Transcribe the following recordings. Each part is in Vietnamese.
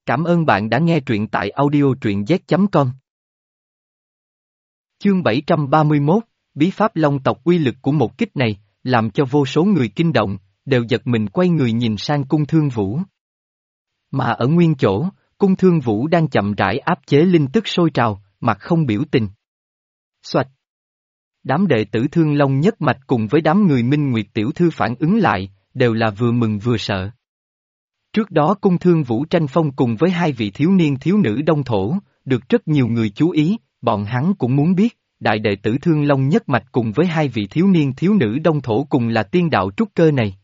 Cảm ơn bạn đã nghe truyện tại audio truyện z.com. Chương 731, Bí pháp Long tộc. Uy lực của một kích này, làm cho vô số người kinh động, đều giật mình quay người nhìn sang Cung Thương Vũ. Mà ở nguyên chỗ, Cung Thương Vũ đang chậm rãi áp chế linh tức sôi trào, mặt không biểu tình. Xoạch! Đám đệ tử Thương Long nhất mạch cùng với đám người Minh Nguyệt tiểu thư phản ứng lại, đều là vừa mừng vừa sợ. Trước đó Cung Thương Vũ tranh phong cùng với hai vị thiếu niên thiếu nữ Đông Thổ, được rất nhiều người chú ý, bọn hắn cũng muốn biết, đại đệ tử Thương Long nhất mạch cùng với hai vị thiếu niên thiếu nữ Đông Thổ cùng là tiên đạo trúc cơ này.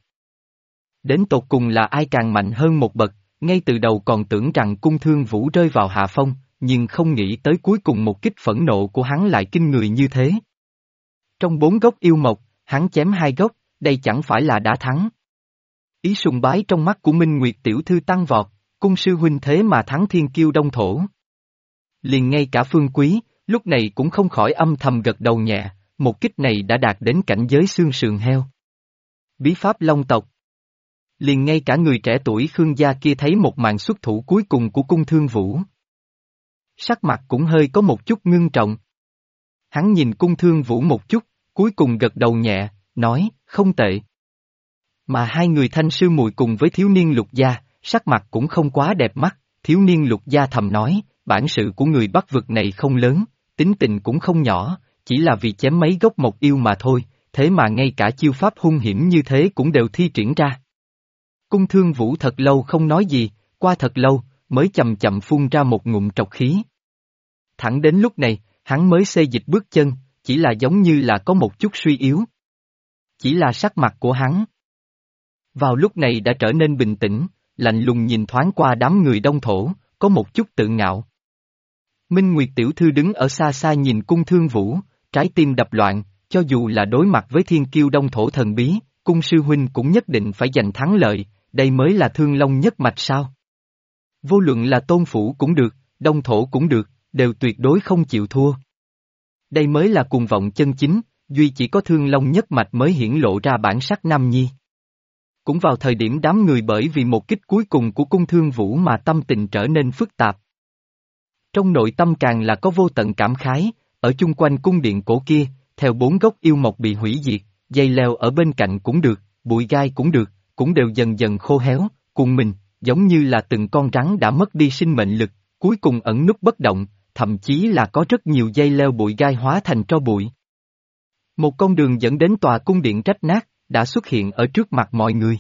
Đến tột cùng là ai càng mạnh hơn một bậc, ngay từ đầu còn tưởng rằng Cung Thương Vũ rơi vào hạ phong, nhưng không nghĩ tới cuối cùng một kích phẫn nộ của hắn lại kinh người như thế. Trong 4 gốc yêu mộc, hắn chém 2 gốc, đây chẳng phải là đã thắng. Ý sùng bái trong mắt của Minh Nguyệt tiểu thư tăng vọt, Cung sư huynh thế mà thắng thiên kiêu Đông Thổ. Liền ngay cả Phương Quý, lúc này cũng không khỏi âm thầm gật đầu nhẹ, một kích này đã đạt đến cảnh giới xương sườn heo. Bí pháp Long tộc. Liền ngay cả người trẻ tuổi Khương gia kia thấy một màn xuất thủ cuối cùng của Cung Thương Vũ. Sắc mặt cũng hơi có một chút ngưng trọng. Hắn nhìn Cung Thương Vũ một chút, cuối cùng gật đầu nhẹ, nói, không tệ. Mà hai người Thanh sư muội cùng với thiếu niên Lục gia, sắc mặt cũng không quá đẹp mắt, thiếu niên Lục gia thầm nói, bản sự của người Bắc vực này không lớn, tính tình cũng không nhỏ, chỉ là vì chém mấy gốc mộc yêu mà thôi, thế mà ngay cả chiêu pháp hung hiểm như thế cũng đều thi triển ra. Cung Thương Vũ thật lâu không nói gì, qua thật lâu, mới chậm chậm phun ra một ngụm trọc khí. Thẳng đến lúc này, hắn mới xê dịch bước chân, chỉ là giống như là có một chút suy yếu. Chỉ là sắc mặt của hắn. Vào lúc này đã trở nên bình tĩnh, lạnh lùng nhìn thoáng qua đám người Đông Thổ, có một chút tự ngạo. Minh Nguyệt tiểu thư đứng ở xa xa nhìn Cung Thương Vũ, trái tim đập loạn, cho dù là đối mặt với thiên kiêu Đông Thổ thần bí, Cung sư huynh cũng nhất định phải giành thắng lợi, đây mới là Thương Long nhất mạch sao. Vô luận là Tôn Phủ cũng được, Đông Thổ cũng được, đều tuyệt đối không chịu thua. Đây mới là cuồng vọng chân chính, duy chỉ có Thương Long nhất mạch mới hiển lộ ra bản sắc nam nhi. Cũng vào thời điểm đám người bởi vì một kích cuối cùng của Cung Thương Vũ mà tâm tình trở nên phức tạp. Trong nội tâm càng là có vô tận cảm khái, ở chung quanh cung điện cổ kia, theo 4 gốc yêu mộc bị hủy diệt, dây leo ở bên cạnh cũng được, bụi gai cũng được, cũng đều dần dần khô héo, cuồng mình, giống như là từng con rắn đã mất đi sinh mệnh lực, cuối cùng ẩn núp bất động, thậm chí là có rất nhiều dây leo bụi gai hóa thành tro bụi. Một con đường dẫn đến tòa cung điện rách nát, đã xuất hiện ở trước mặt mọi người.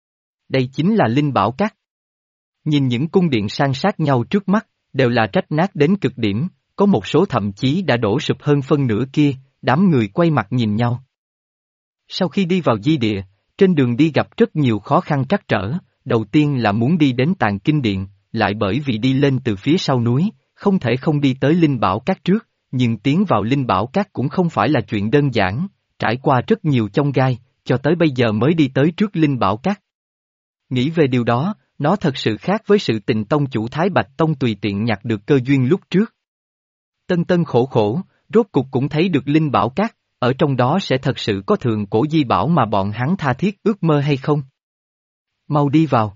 Đây chính là Linh Bảo Các. Nhìn những cung điện san sát nhau trước mắt, đều là rách nát đến cực điểm, có một số thậm chí đã đổ sụp hơn phân nửa kia, đám người quay mặt nhìn nhau. Sau khi đi vào di địa, trên đường đi gặp rất nhiều khó khăn trắc trở, đầu tiên là muốn đi đến Tàng Kinh Điện, lại bởi vì đi lên từ phía sau núi, không thể không đi tới Linh Bảo Các trước, nhưng tiến vào Linh Bảo Các cũng không phải là chuyện đơn giản, trải qua rất nhiều chông gai, cho tới bây giờ mới đi tới trước Linh Bảo Các. Nghĩ về điều đó, nó thật sự khác với sự tình tông chủ Thái Bạch Tông tùy tiện nhặt được cơ duyên lúc trước. Tân tân khổ khổ, rốt cục cũng thấy được Linh Bảo Các, ở trong đó sẽ thật sự có thượng cổ di bảo mà bọn hắn tha thiết ước mơ hay không? Mau đi vào.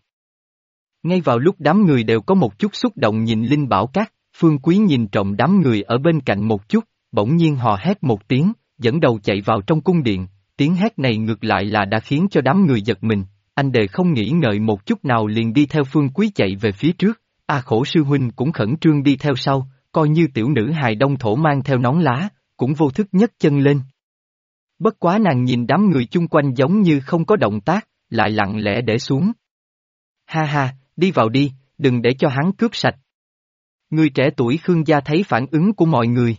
Ngay vào lúc đám người đều có một chút xúc động nhìn Linh Bảo Các, Phương Quý nhìn trộm đám người ở bên cạnh một chút, bỗng nhiên hò hét một tiếng, dẫn đầu chạy vào trong cung điện, tiếng hét này ngược lại là đã khiến cho đám người giật mình, anh đề không nghĩ ngợi một chút nào liền đi theo Phương Quý chạy về phía trước, Khổ sư huynh cũng khẩn trương đi theo sau, coi như tiểu nữ hài Đông Thổ mang theo nón lá, cũng vô thức nhấc chân lên. Bất quá nàng nhìn đám người chung quanh giống như không có động tác, lại lặng lẽ để xuống. Ha ha, đi vào đi, đừng để cho hắn cướp sạch. Người trẻ tuổi Khương gia thấy phản ứng của mọi người.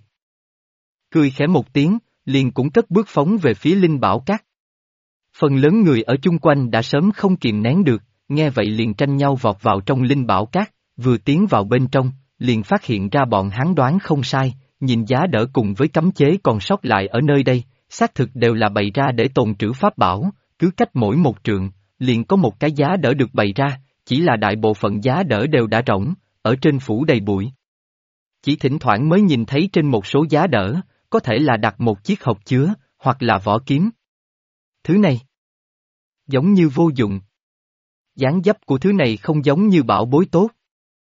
Cười khẽ một tiếng, liền cũng cất bước phóng về phía Linh Bảo Các. Phần lớn người ở chung quanh đã sớm không kìm nén được, nghe vậy liền tranh nhau vọt vào trong Linh Bảo Các, vừa tiến vào bên trong, liền phát hiện ra bọn hắn đoán không sai, nhìn giá đỡ cùng với cấm chế còn sót lại ở nơi đây, xác thực đều là bày ra để tồn trữ pháp bảo, cứ cách mỗi một trượng, liền có một cái giá đỡ được bày ra, chỉ là đại bộ phận giá đỡ đều đã rỗng, ở trên phủ đầy bụi. Chỉ thỉnh thoảng mới nhìn thấy trên một số giá đỡ, có thể là đặt một chiếc hộp chứa, hoặc là vỏ kiếm. Thứ này giống như vô dụng. Dáng dấp của thứ này không giống như bảo bối tốt.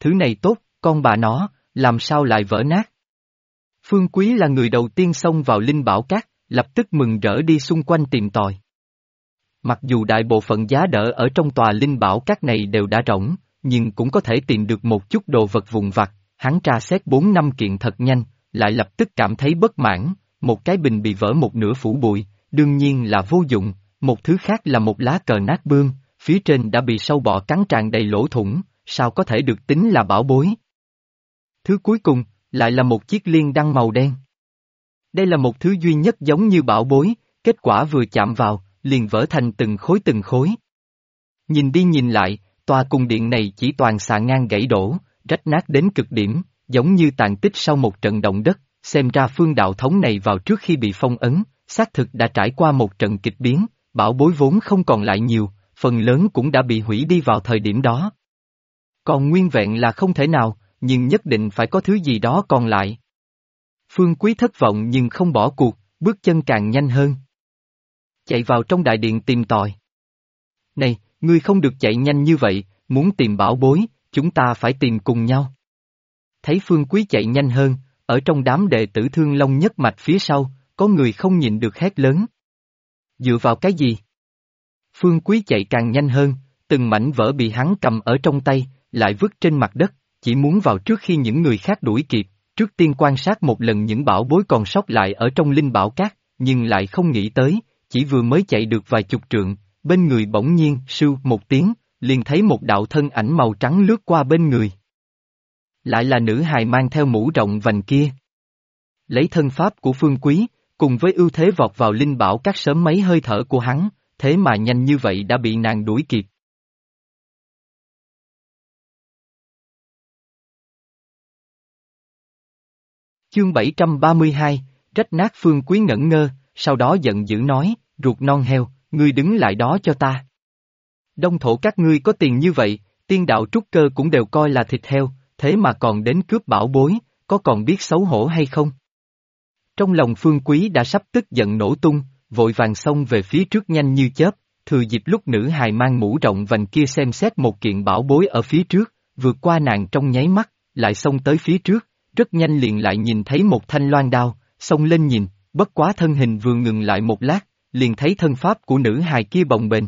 thứ này tốt, con bà nó, làm sao lại vỡ nát. Phương Quý là người đầu tiên xông vào Linh Bảo Các, lập tức mừng rỡ đi xung quanh tìm tòi. Mặc dù đại bộ phận giá đỡ ở trong tòa Linh Bảo Các này đều đã rỗng, nhưng cũng có thể tìm được một chút đồ vật vụn vặt, hắn tra xét 4-5 kiện thật nhanh, lại lập tức cảm thấy bất mãn, một cái bình bị vỡ một nửa phủ bụi, đương nhiên là vô dụng, một thứ khác là một lá cờ nát bươm, phía trên đã bị sâu bọ cắn tràn đầy lỗ thủng, sao có thể được tính là bảo bối. Thứ cuối cùng, lại là một chiếc liên đăng màu đen. Đây là một thứ duy nhất giống như bảo bối, kết quả vừa chạm vào, liền vỡ thành từng khối từng khối. Nhìn đi nhìn lại, tòa cung điện này chỉ toàn xà ngang gãy đổ, rách nát đến cực điểm, giống như tàn tích sau một trận động đất, xem ra phương đạo thống này vào trước khi bị phong ấn, xác thực đã trải qua một trận kịch biến, bảo bối vốn không còn lại nhiều, phần lớn cũng đã bị hủy đi vào thời điểm đó. Còn nguyên vẹn là không thể nào, nhưng nhất định phải có thứ gì đó còn lại. Phương Quý thất vọng nhưng không bỏ cuộc, bước chân càng nhanh hơn. Chạy vào trong đại điện tìm tòi. Này, ngươi không được chạy nhanh như vậy, muốn tìm bảo bối, chúng ta phải tìm cùng nhau. Thấy Phương Quý chạy nhanh hơn, ở trong đám đệ tử Thương Long nhất mạch phía sau, có người không nhịn được hét lớn. Dựa vào cái gì? Phương Quý chạy càng nhanh hơn, từng mảnh vỡ bị hắn cầm ở trong tay, lại vứt trên mặt đất, chỉ muốn vào trước khi những người khác đuổi kịp, trước tiên quan sát một lần những bảo bối còn sót lại ở trong Linh Bảo Các, nhưng lại không nghĩ tới, chỉ vừa mới chạy được vài chục trượng, bên người bỗng nhiên sưu một tiếng, liền thấy một đạo thân ảnh màu trắng lướt qua bên người. Lại là nữ hài mang theo mũ rộng vành kia. Lấy thân pháp của Phương Quý, cùng với ưu thế vọt vào Linh Bảo Các sớm mấy hơi thở của hắn, thế mà nhanh như vậy đã bị nàng đuổi kịp. Chương 732, rách nát. Phương Quý ngẩn ngơ, sau đó giận dữ nói, ruột non heo, ngươi đứng lại đó cho ta. Đông thổ các ngươi có tiền như vậy, tiên đạo trúc cơ cũng đều coi là thịt heo, thế mà còn đến cướp bảo bối, có còn biết xấu hổ hay không? Trong lòng Phương Quý đã sắp tức giận nổ tung, vội vàng xông về phía trước nhanh như chớp, thừa dịp lúc nữ hài mang mũ rộng vành kia xem xét một kiện bảo bối ở phía trước, vượt qua nàng trong nháy mắt, lại xông tới phía trước, rất nhanh liền lại nhìn thấy một thanh loan đao, xông lên nhìn, bất quá thân hình vừa ngừng lại một lát, liền thấy thân pháp của nữ hài kia bồng bềnh.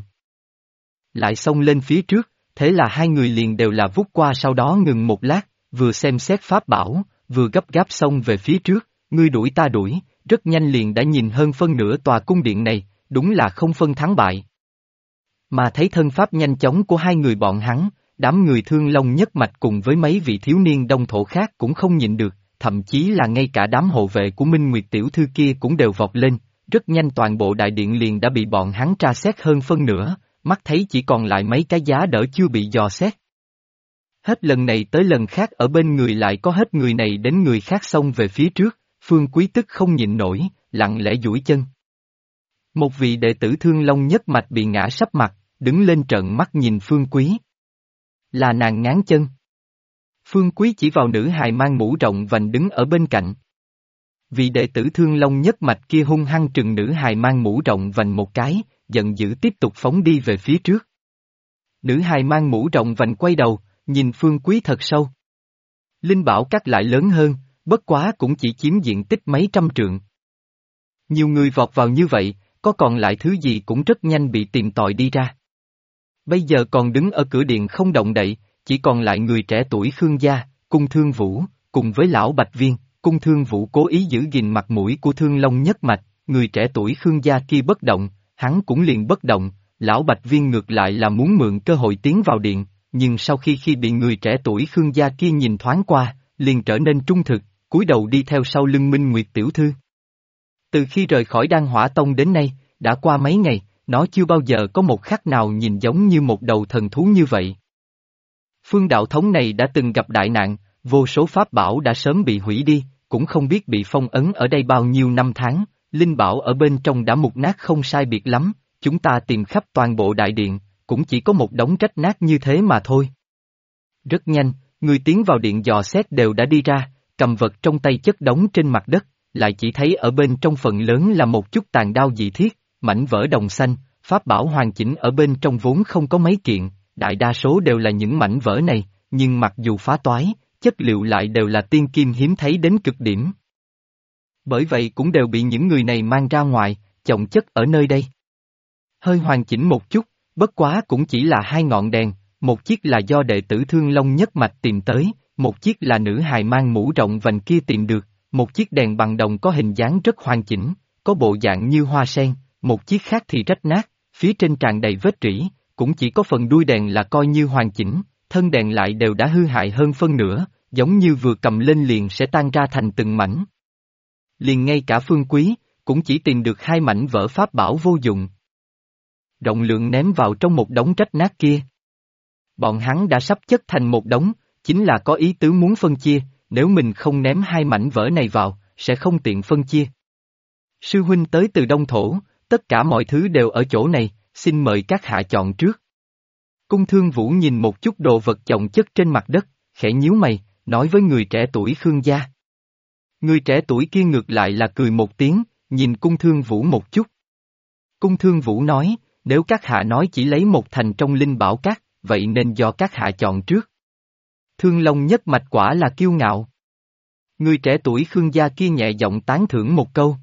Lại xông lên phía trước, thế là hai người liền đều là vút qua, sau đó ngừng một lát, vừa xem xét pháp bảo, vừa gấp gáp xông về phía trước, ngươi đuổi ta đuổi, rất nhanh liền đã nhìn hơn phân nửa tòa cung điện này, đúng là không phân thắng bại. Mà thấy thân pháp nhanh chóng của hai người bọn hắn, đám người Thương Long nhất mạch cùng với mấy vị thiếu niên đông thổ khác cũng không nhịn được, thậm chí là ngay cả đám hộ vệ của Minh Nguyệt tiểu thư kia cũng đều vọt lên, rất nhanh toàn bộ đại điện liền đã bị bọn hắn tra xét hơn phân nửa, mắt thấy chỉ còn lại mấy cái giá đỡ chưa bị dò xét. Hết lần này tới lần khác ở bên người lại có hết người này đến người khác xông về phía trước, Phương Quý tức không nhịn nổi, lặng lẽ duỗi chân. Một vị đệ tử Thương Long nhất mạch bị ngã sấp mặt, đứng lên trợn mắt nhìn Phương Quý. Là nàng ngáng chân. Phương Quý chỉ vào nữ hài mang mũ rộng vành đứng ở bên cạnh. Vị đệ tử Thương Long nhất mạch kia hung hăng trừng nữ hài mang mũ rộng vành một cái, giận dữ tiếp tục phóng đi về phía trước. Nữ hài mang mũ rộng vành quay đầu, nhìn Phương Quý thật sâu. Linh Bảo Các lại lớn hơn, bất quá cũng chỉ chiếm diện tích mấy trăm trượng. Nhiều người vọt vào như vậy, có còn lại thứ gì cũng rất nhanh bị tìm tòi đi ra. Bây giờ còn đứng ở cửa điện không động đậy, chỉ còn lại người trẻ tuổi Khương gia, Cung Thương Vũ, cùng với lão Bạch Viên. Cung Thương Vũ cố ý giữ gìn mặt mũi của Thương Long nhất mạch, người trẻ tuổi Khương gia kia bất động, hắn cũng liền bất động, lão Bạch Viên ngược lại là muốn mượn cơ hội tiến vào điện, nhưng sau khi bị người trẻ tuổi Khương gia kia nhìn thoáng qua, liền trở nên trung thực, cúi đầu đi theo sau lưng Minh Nguyệt tiểu thư. Từ khi rời khỏi Đan Hỏa Tông đến nay, đã qua mấy ngày, nó chưa bao giờ có một khắc nào nhìn giống như một đầu thần thú như vậy. Phương đạo thống này đã từng gặp đại nạn, vô số pháp bảo đã sớm bị hủy đi, cũng không biết bị phong ấn ở đây bao nhiêu năm tháng, linh bảo ở bên trong đã mục nát không sai biệt lắm, chúng ta tìm khắp toàn bộ đại điện, cũng chỉ có một đống rách nát như thế mà thôi. Rất nhanh, người tiến vào điện dò xét đều đã đi ra, cầm vật trong tay chất đống trên mặt đất, lại chỉ thấy ở bên trong phần lớn là một chút tàn đao dị thiết, mảnh vỡ đồng xanh, pháp bảo hoàn chỉnh ở bên trong vốn không có mấy kiện, đại đa số đều là những mảnh vỡ này, nhưng mặc dù phá toái, chất liệu lại đều là tiên kim hiếm thấy đến cực điểm. Bởi vậy cũng đều bị những người này mang ra ngoài, chồng chất ở nơi đây. Hơi hoàn chỉnh một chút, bất quá cũng chỉ là hai ngọn đèn, một chiếc là do đệ tử Thương Long nhất mạch tìm tới, một chiếc là nữ hài mang mũ rộng vành kia tìm được, một chiếc đèn bằng đồng có hình dáng rất hoàn chỉnh, có bộ dạng như hoa sen, một chiếc khác thì rách nát, phía trên tràn đầy vết rỉ, cũng chỉ có phần đuôi đèn là coi như hoàn chỉnh, thân đèn lại đều đã hư hại hơn phân nửa, giống như vừa cầm lên liền sẽ tan ra thành từng mảnh. Liền ngay cả Phương Quý, cũng chỉ tìm được hai mảnh vỡ pháp bảo vô dụng. Rộng lượng ném vào trong một đống rách nát kia. Bọn hắn đã sắp chất thành một đống, chính là có ý tứ muốn phân chia, nếu mình không ném hai mảnh vỡ này vào, sẽ không tiện phân chia. Sư huynh tới từ Đông Thổ, tất cả mọi thứ đều ở chỗ này, xin mời các hạ chọn trước. Cung Thương Vũ nhìn một chút đồ vật chồng chất trên mặt đất, khẽ nhíu mày, nói với người trẻ tuổi Khương gia. Người trẻ tuổi kia ngược lại là cười một tiếng, nhìn Cung Thương Vũ một chút. Cung Thương Vũ nói, nếu các hạ nói chỉ lấy một thành trong linh bảo các, vậy nên do các hạ chọn trước. Thương Long nhất mạch quả là kiêu ngạo. Người trẻ tuổi Khương gia kia nhẹ giọng tán thưởng một câu.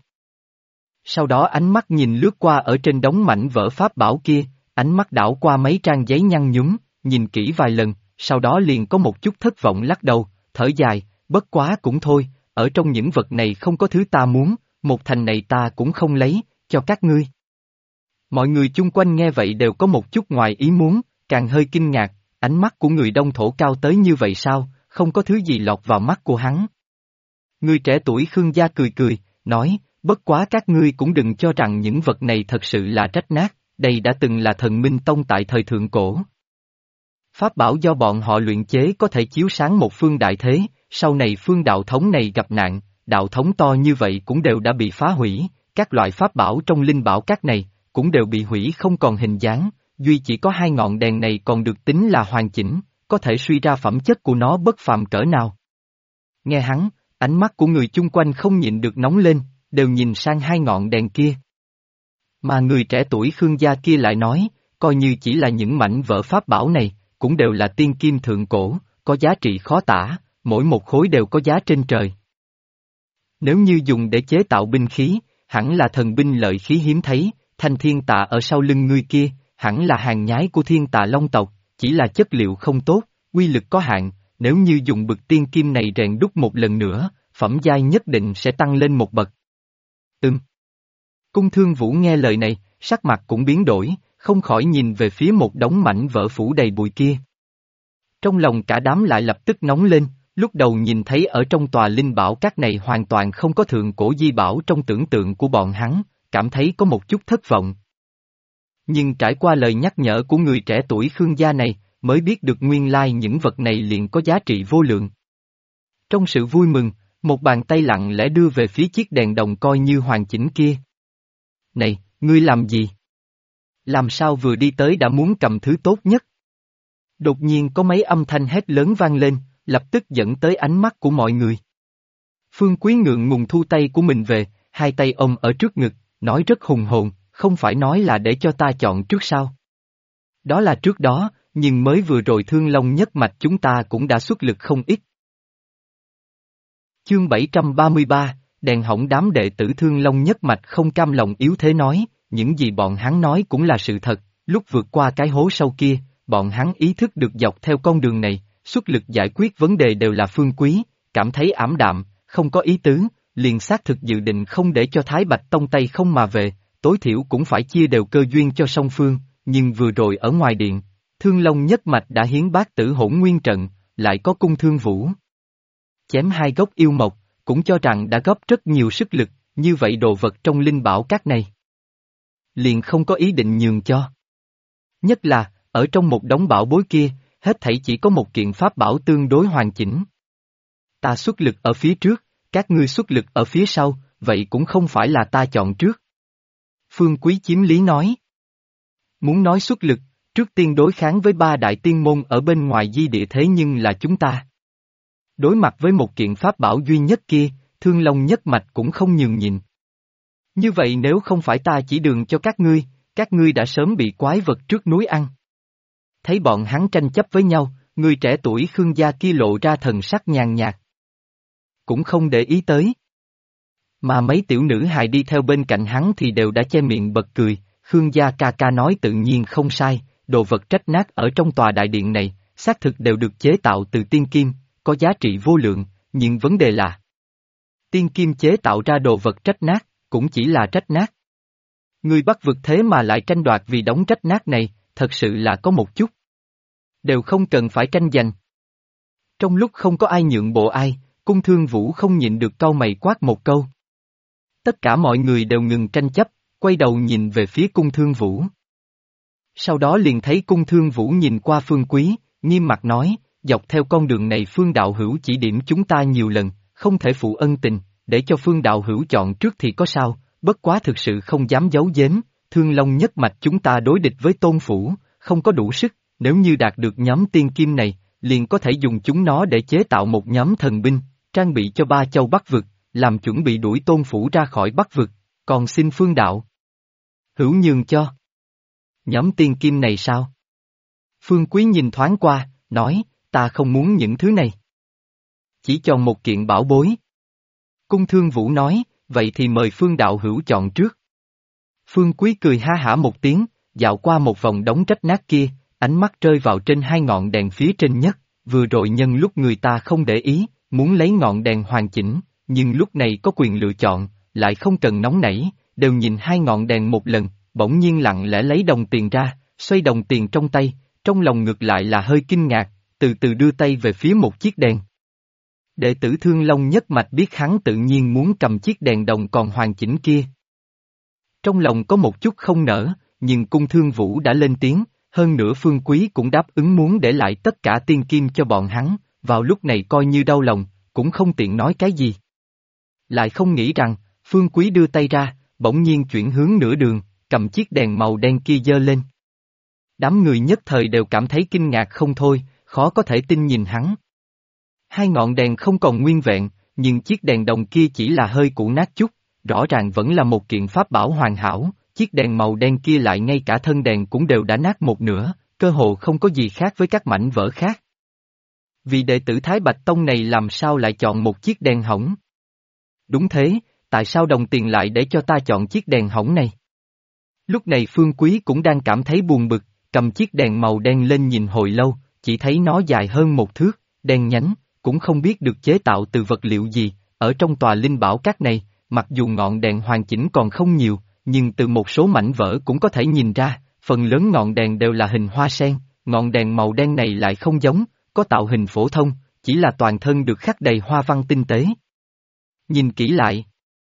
Sau đó ánh mắt nhìn lướt qua ở trên đống mảnh vỡ pháp bảo kia, ánh mắt đảo qua mấy trang giấy nhăn nhúm, nhìn kỹ vài lần, sau đó liền có một chút thất vọng lắc đầu, thở dài, bất quá cũng thôi, ở trong những vật này không có thứ ta muốn, một thành này ta cũng không lấy, cho các ngươi. Mọi người chung quanh nghe vậy đều có một chút ngoài ý muốn, càng hơi kinh ngạc, ánh mắt của người Đông Thổ cao tới như vậy sao, không có thứ gì lọt vào mắt của hắn. Người trẻ tuổi Khương gia cười cười, nói, bất quá các ngươi cũng đừng cho rằng những vật này thật sự là rách nát, đây đã từng là Thần Minh Tông tại thời thượng cổ. Pháp bảo do bọn họ luyện chế có thể chiếu sáng một phương đại thế, sau này phương đạo thống này gặp nạn, đạo thống to như vậy cũng đều đã bị phá hủy, các loại pháp bảo trong linh bảo các này, cũng đều bị hủy không còn hình dáng, duy chỉ có hai ngọn đèn này còn được tính là hoàn chỉnh, có thể suy ra phẩm chất của nó bất phàm cỡ nào. Nghe hắn, ánh mắt của người chung quanh không nhịn được nóng lên, đều nhìn sang hai ngọn đèn kia. Mà người trẻ tuổi Khương gia kia lại nói, coi như chỉ là những mảnh vỡ pháp bảo này, cũng đều là tiên kim thượng cổ, có giá trị khó tả, mỗi một khối đều có giá trên trời. Nếu như dùng để chế tạo binh khí, hẳn là thần binh lợi khí hiếm thấy, thanh thiên tạ ở sau lưng ngươi kia, hẳn là hàng nhái của thiên tạ long tộc, chỉ là chất liệu không tốt, uy lực có hạn, nếu như dùng bực tiên kim này rèn đúc một lần nữa, phẩm giai nhất định sẽ tăng lên một bậc. Cung Thương Vũ nghe lời này, sắc mặt cũng biến đổi, không khỏi nhìn về phía một đống mảnh vỡ phủ đầy bụi kia. Trong lòng cả đám lại lập tức nóng lên, lúc đầu nhìn thấy ở trong tòa linh bảo các này hoàn toàn không có thượng cổ di bảo trong tưởng tượng của bọn hắn, cảm thấy có một chút thất vọng. Nhưng trải qua lời nhắc nhở của người trẻ tuổi Khương gia này, mới biết được nguyên lai những vật này liền có giá trị vô lượng. Trong sự vui mừng, một bàn tay lặng lẽ đưa về phía chiếc đèn đồng coi như hoàn chỉnh kia. Này, ngươi làm gì? Làm sao vừa đi tới đã muốn cầm thứ tốt nhất? Đột nhiên có mấy âm thanh hét lớn vang lên, lập tức dẫn tới ánh mắt của mọi người. Phương Quý ngượng ngùng thu tay của mình về, hai tay ôm ở trước ngực, nói rất hùng hồn, không phải nói là để cho ta chọn trước sao? Đó là trước đó, nhưng mới vừa rồi Thương Long nhất mạch chúng ta cũng đã xuất lực không ít. Chương 733, đèn hỏng đám đệ tử Thương Long nhất mạch không cam lòng yếu thế nói, những gì bọn hắn nói cũng là sự thật, lúc vượt qua cái hố sâu kia, bọn hắn ý thức được dọc theo con đường này, xuất lực giải quyết vấn đề đều là Phương Quý, cảm thấy ảm đạm, không có ý tứ, liền xác thực dự định không để cho Thái Bạch Tông tay không mà về, tối thiểu cũng phải chia đều cơ duyên cho song phương, nhưng vừa rồi ở ngoài điện, Thương Long nhất mạch đã hiến bát tử hỗn nguyên trận, lại có Cung Thương Vũ. Chém hai gốc yêu mộc, cũng cho rằng đã góp rất nhiều sức lực, như vậy đồ vật trong linh bảo các này. Liền không có ý định nhường cho. Nhất là, ở trong một đống bảo bối kia, hết thảy chỉ có một kiện pháp bảo tương đối hoàn chỉnh. Ta xuất lực ở phía trước, các ngươi xuất lực ở phía sau, vậy cũng không phải là ta chọn trước. Phương Quý chiếm lý nói. Muốn nói xuất lực, trước tiên đối kháng với ba đại tiên môn ở bên ngoài di địa thế nhưng là chúng ta. Đối mặt với một kiện pháp bảo duy nhất kia, Thương Long nhất mạch cũng không nhường nhịn. Như vậy nếu không phải ta chỉ đường cho các ngươi đã sớm bị quái vật trước núi ăn. Thấy bọn hắn tranh chấp với nhau, Người trẻ tuổi Khương gia kia lộ ra thần sắc nhàn nhạt. Cũng không để ý tới. Mà mấy tiểu nữ hài đi theo bên cạnh hắn thì đều đã che miệng bật cười, Khương gia ca ca nói tự nhiên không sai, đồ vật trách nát ở trong tòa đại điện này, xác thực đều được chế tạo từ tiên kim, có giá trị vô lượng, nhưng vấn đề là tiên kim chế tạo ra đồ vật trách nát, cũng chỉ là trách nát. Người Bắc vực thế mà lại tranh đoạt vì đống trách nát này, thật sự là có một chút. Đều không cần phải tranh giành. Trong lúc không có ai nhượng bộ ai, Cung Thương Vũ không nhịn được cau mày quát một câu. Tất cả mọi người đều ngừng tranh chấp, quay đầu nhìn về phía Cung Thương Vũ. Sau đó liền thấy Cung Thương Vũ nhìn qua Phương Quý, nghiêm mặt nói, dọc theo con đường này Phương đạo hữu chỉ điểm chúng ta nhiều lần, không thể phụ ân tình, để cho Phương đạo hữu chọn trước thì có sao, bất quá thực sự không dám giấu giếm, Thương Long nhất mạch chúng ta đối địch với Tôn Phủ, không có đủ sức, nếu như đạt được nhóm tiên kim này, liền có thể dùng chúng nó để chế tạo một nhóm thần binh, trang bị cho ba châu Bắc vực, làm chuẩn bị đuổi Tôn Phủ ra khỏi Bắc vực, còn xin Phương đạo hữu nhường cho. Nhóm tiên kim này sao? Phương Quý nhìn thoáng qua, nói, ta không muốn những thứ này. Chỉ chọn một kiện bảo bối. Cung Thương Vũ nói, vậy thì mời Phương đạo hữu chọn trước. Phương Quý cười ha hả một tiếng, dạo qua một vòng đống trách nát kia, ánh mắt rơi vào trên hai ngọn đèn phía trên nhất, vừa rồi nhân lúc người ta không để ý, muốn lấy ngọn đèn hoàn chỉnh, nhưng lúc này có quyền lựa chọn, lại không cần nóng nảy, đều nhìn hai ngọn đèn một lần, bỗng nhiên lặng lẽ lấy đồng tiền ra, xoay đồng tiền trong tay, trong lòng ngược lại là hơi kinh ngạc, từ từ đưa tay về phía một chiếc đèn. Đệ tử Thương Long nhất mạch biết hắn tự nhiên muốn cầm chiếc đèn đồng còn hoàn chỉnh kia. Trong lòng có một chút không nỡ, nhưng Cung Thương Vũ đã lên tiếng, hơn nữa Phương Quý cũng đáp ứng muốn để lại tất cả tiên kim cho bọn hắn, vào lúc này coi như đau lòng, cũng không tiện nói cái gì. Lại không nghĩ rằng, Phương Quý đưa tay ra, bỗng nhiên chuyển hướng nửa đường, cầm chiếc đèn màu đen kia giơ lên. Đám người nhất thời đều cảm thấy kinh ngạc không thôi, khó có thể tin nhìn hắn. Hai ngọn đèn không còn nguyên vẹn, nhưng chiếc đèn đồng kia chỉ là hơi cũ nát chút, rõ ràng vẫn là một kiện pháp bảo hoàn hảo, chiếc đèn màu đen kia lại ngay cả thân đèn cũng đều đã nát một nửa, cơ hồ không có gì khác với các mảnh vỡ khác. Vì đệ tử Thái Bạch Tông này làm sao lại chọn một chiếc đèn hỏng? Đúng thế, tại sao đồng tiền lại để cho ta chọn chiếc đèn hỏng này? Lúc này Phương Quý cũng đang cảm thấy buồn bực, cầm chiếc đèn màu đen lên nhìn hồi lâu, chỉ thấy nó dài hơn một thước, đen nhánh, cũng không biết được chế tạo từ vật liệu gì, ở trong tòa linh bảo các này, mặc dù ngọn đèn hoàn chỉnh còn không nhiều, nhưng từ một số mảnh vỡ cũng có thể nhìn ra, phần lớn ngọn đèn đều là hình hoa sen, ngọn đèn màu đen này lại không giống, có tạo hình phổ thông, chỉ là toàn thân được khắc đầy hoa văn tinh tế. Nhìn kỹ lại,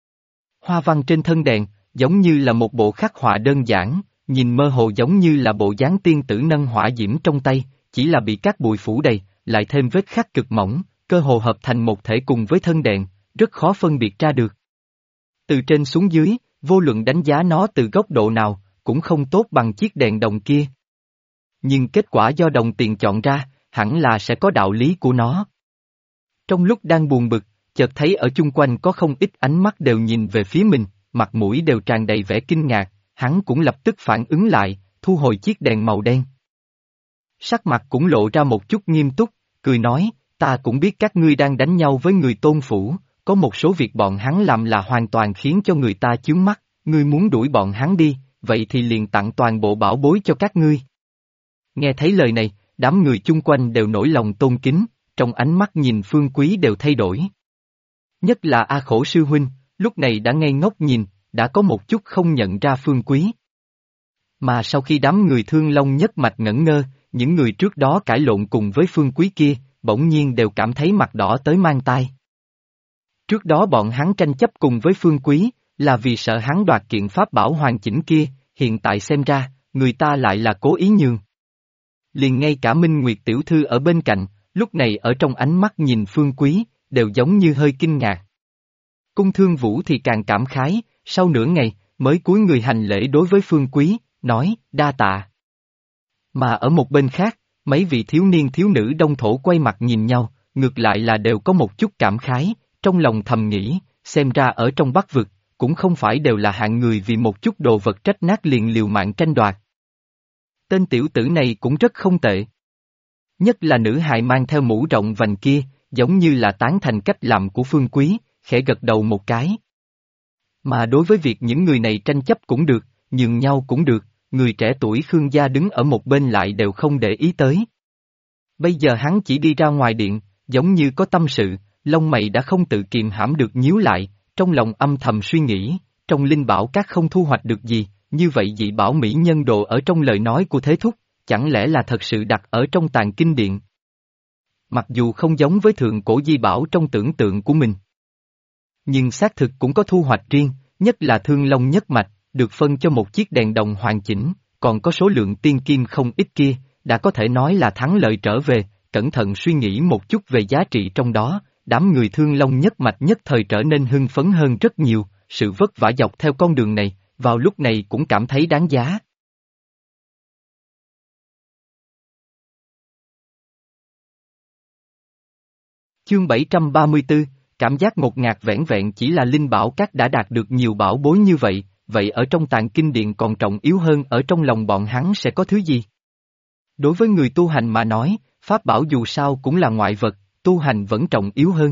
hoa văn trên thân đèn, giống như là một bộ khắc họa đơn giản, nhìn mơ hồ giống như là bộ dáng tiên tử nâng hỏa diễm trong tay, chỉ là bị các bụi phủ đầy, lại thêm vết khắc cực mỏng, cơ hồ hợp thành một thể cùng với thân đèn, rất khó phân biệt ra được. Từ trên xuống dưới, vô luận đánh giá nó từ góc độ nào, cũng không tốt bằng chiếc đèn đồng kia. Nhưng kết quả do đồng tiền chọn ra, hẳn là sẽ có đạo lý của nó. Trong lúc đang buồn bực, chợt thấy ở chung quanh có không ít ánh mắt đều nhìn về phía mình, mặt mũi đều tràn đầy vẻ kinh ngạc, hắn cũng lập tức phản ứng lại, thu hồi chiếc đèn màu đen. Sắc mặt cũng lộ ra một chút nghiêm túc, cười nói, ta cũng biết các ngươi đang đánh nhau với người Tôn Phủ, có một số việc bọn hắn làm là hoàn toàn khiến cho người ta chướng mắt, ngươi muốn đuổi bọn hắn đi, vậy thì liền tặng toàn bộ bảo bối cho các ngươi. Nghe thấy lời này, đám người chung quanh đều nổi lòng tôn kính, trong ánh mắt nhìn Phương Quý đều thay đổi. Nhất là A Khổ sư huynh, lúc này đã ngây ngốc nhìn, đã có một chút không nhận ra Phương Quý. Mà sau khi đám người Thương Long nhất mạch ngẩn ngơ, những người trước đó cãi lộn cùng với Phương Quý kia, bỗng nhiên đều cảm thấy mặt đỏ tới mang tai. Trước đó bọn hắn tranh chấp cùng với Phương Quý, là vì sợ hắn đoạt kiện pháp bảo hoàn chỉnh kia, hiện tại xem ra, người ta lại là cố ý nhường. Liền ngay cả Minh Nguyệt tiểu thư ở bên cạnh, lúc này ở trong ánh mắt nhìn Phương Quý, đều giống như hơi kinh ngạc. Cung Thương Vũ thì càng cảm khái, sau nửa ngày, mới cúi người hành lễ đối với Phương Quý, nói, đa tạ. Mà ở một bên khác, mấy vị thiếu niên thiếu nữ đông thổ quay mặt nhìn nhau, ngược lại là đều có một chút cảm khái, trong lòng thầm nghĩ, xem ra ở trong Bắc vực, cũng không phải đều là hạng người vì một chút đồ vật trách nát liền liều mạng tranh đoạt. Tên tiểu tử này cũng rất không tệ. Nhất là nữ hài mang theo mũ rộng vành kia, giống như là tán thành cách làm của Phương Quý, khẽ gật đầu một cái. Mà đối với việc những người này tranh chấp cũng được, nhường nhau cũng được, người trẻ tuổi Khương gia đứng ở một bên lại đều không để ý tới. Bây giờ hắn chỉ đi ra ngoài điện, giống như có tâm sự, lông mày đã không tự kiềm hãm được nhíu lại, trong lòng âm thầm suy nghĩ, trong linh bảo các không thu hoạch được gì, như vậy dị bảo mỹ nhân đồ ở trong lời nói của Thế Thúc, chẳng lẽ là thật sự đặt ở trong tàng kinh điện. Mặc dù không giống với thượng cổ di bảo trong tưởng tượng của mình. Nhưng xác thực cũng có thu hoạch riêng, nhất là thương long nhất mạch, được phân cho một chiếc đèn đồng hoàn chỉnh, còn có số lượng tiên kim không ít kia, đã có thể nói là thắng lợi trở về, cẩn thận suy nghĩ một chút về giá trị trong đó, đám người thương long nhất mạch nhất thời trở nên hưng phấn hơn rất nhiều, sự vất vả dọc theo con đường này, vào lúc này cũng cảm thấy đáng giá. Chương 734, cảm giác ngột ngạt vẻn vẹn chỉ là linh bảo các đã đạt được nhiều bảo bối như vậy, vậy ở trong tạng kinh điện còn trọng yếu hơn ở trong lòng bọn hắn sẽ có thứ gì? Đối với người tu hành mà nói, pháp bảo dù sao cũng là ngoại vật, tu hành vẫn trọng yếu hơn.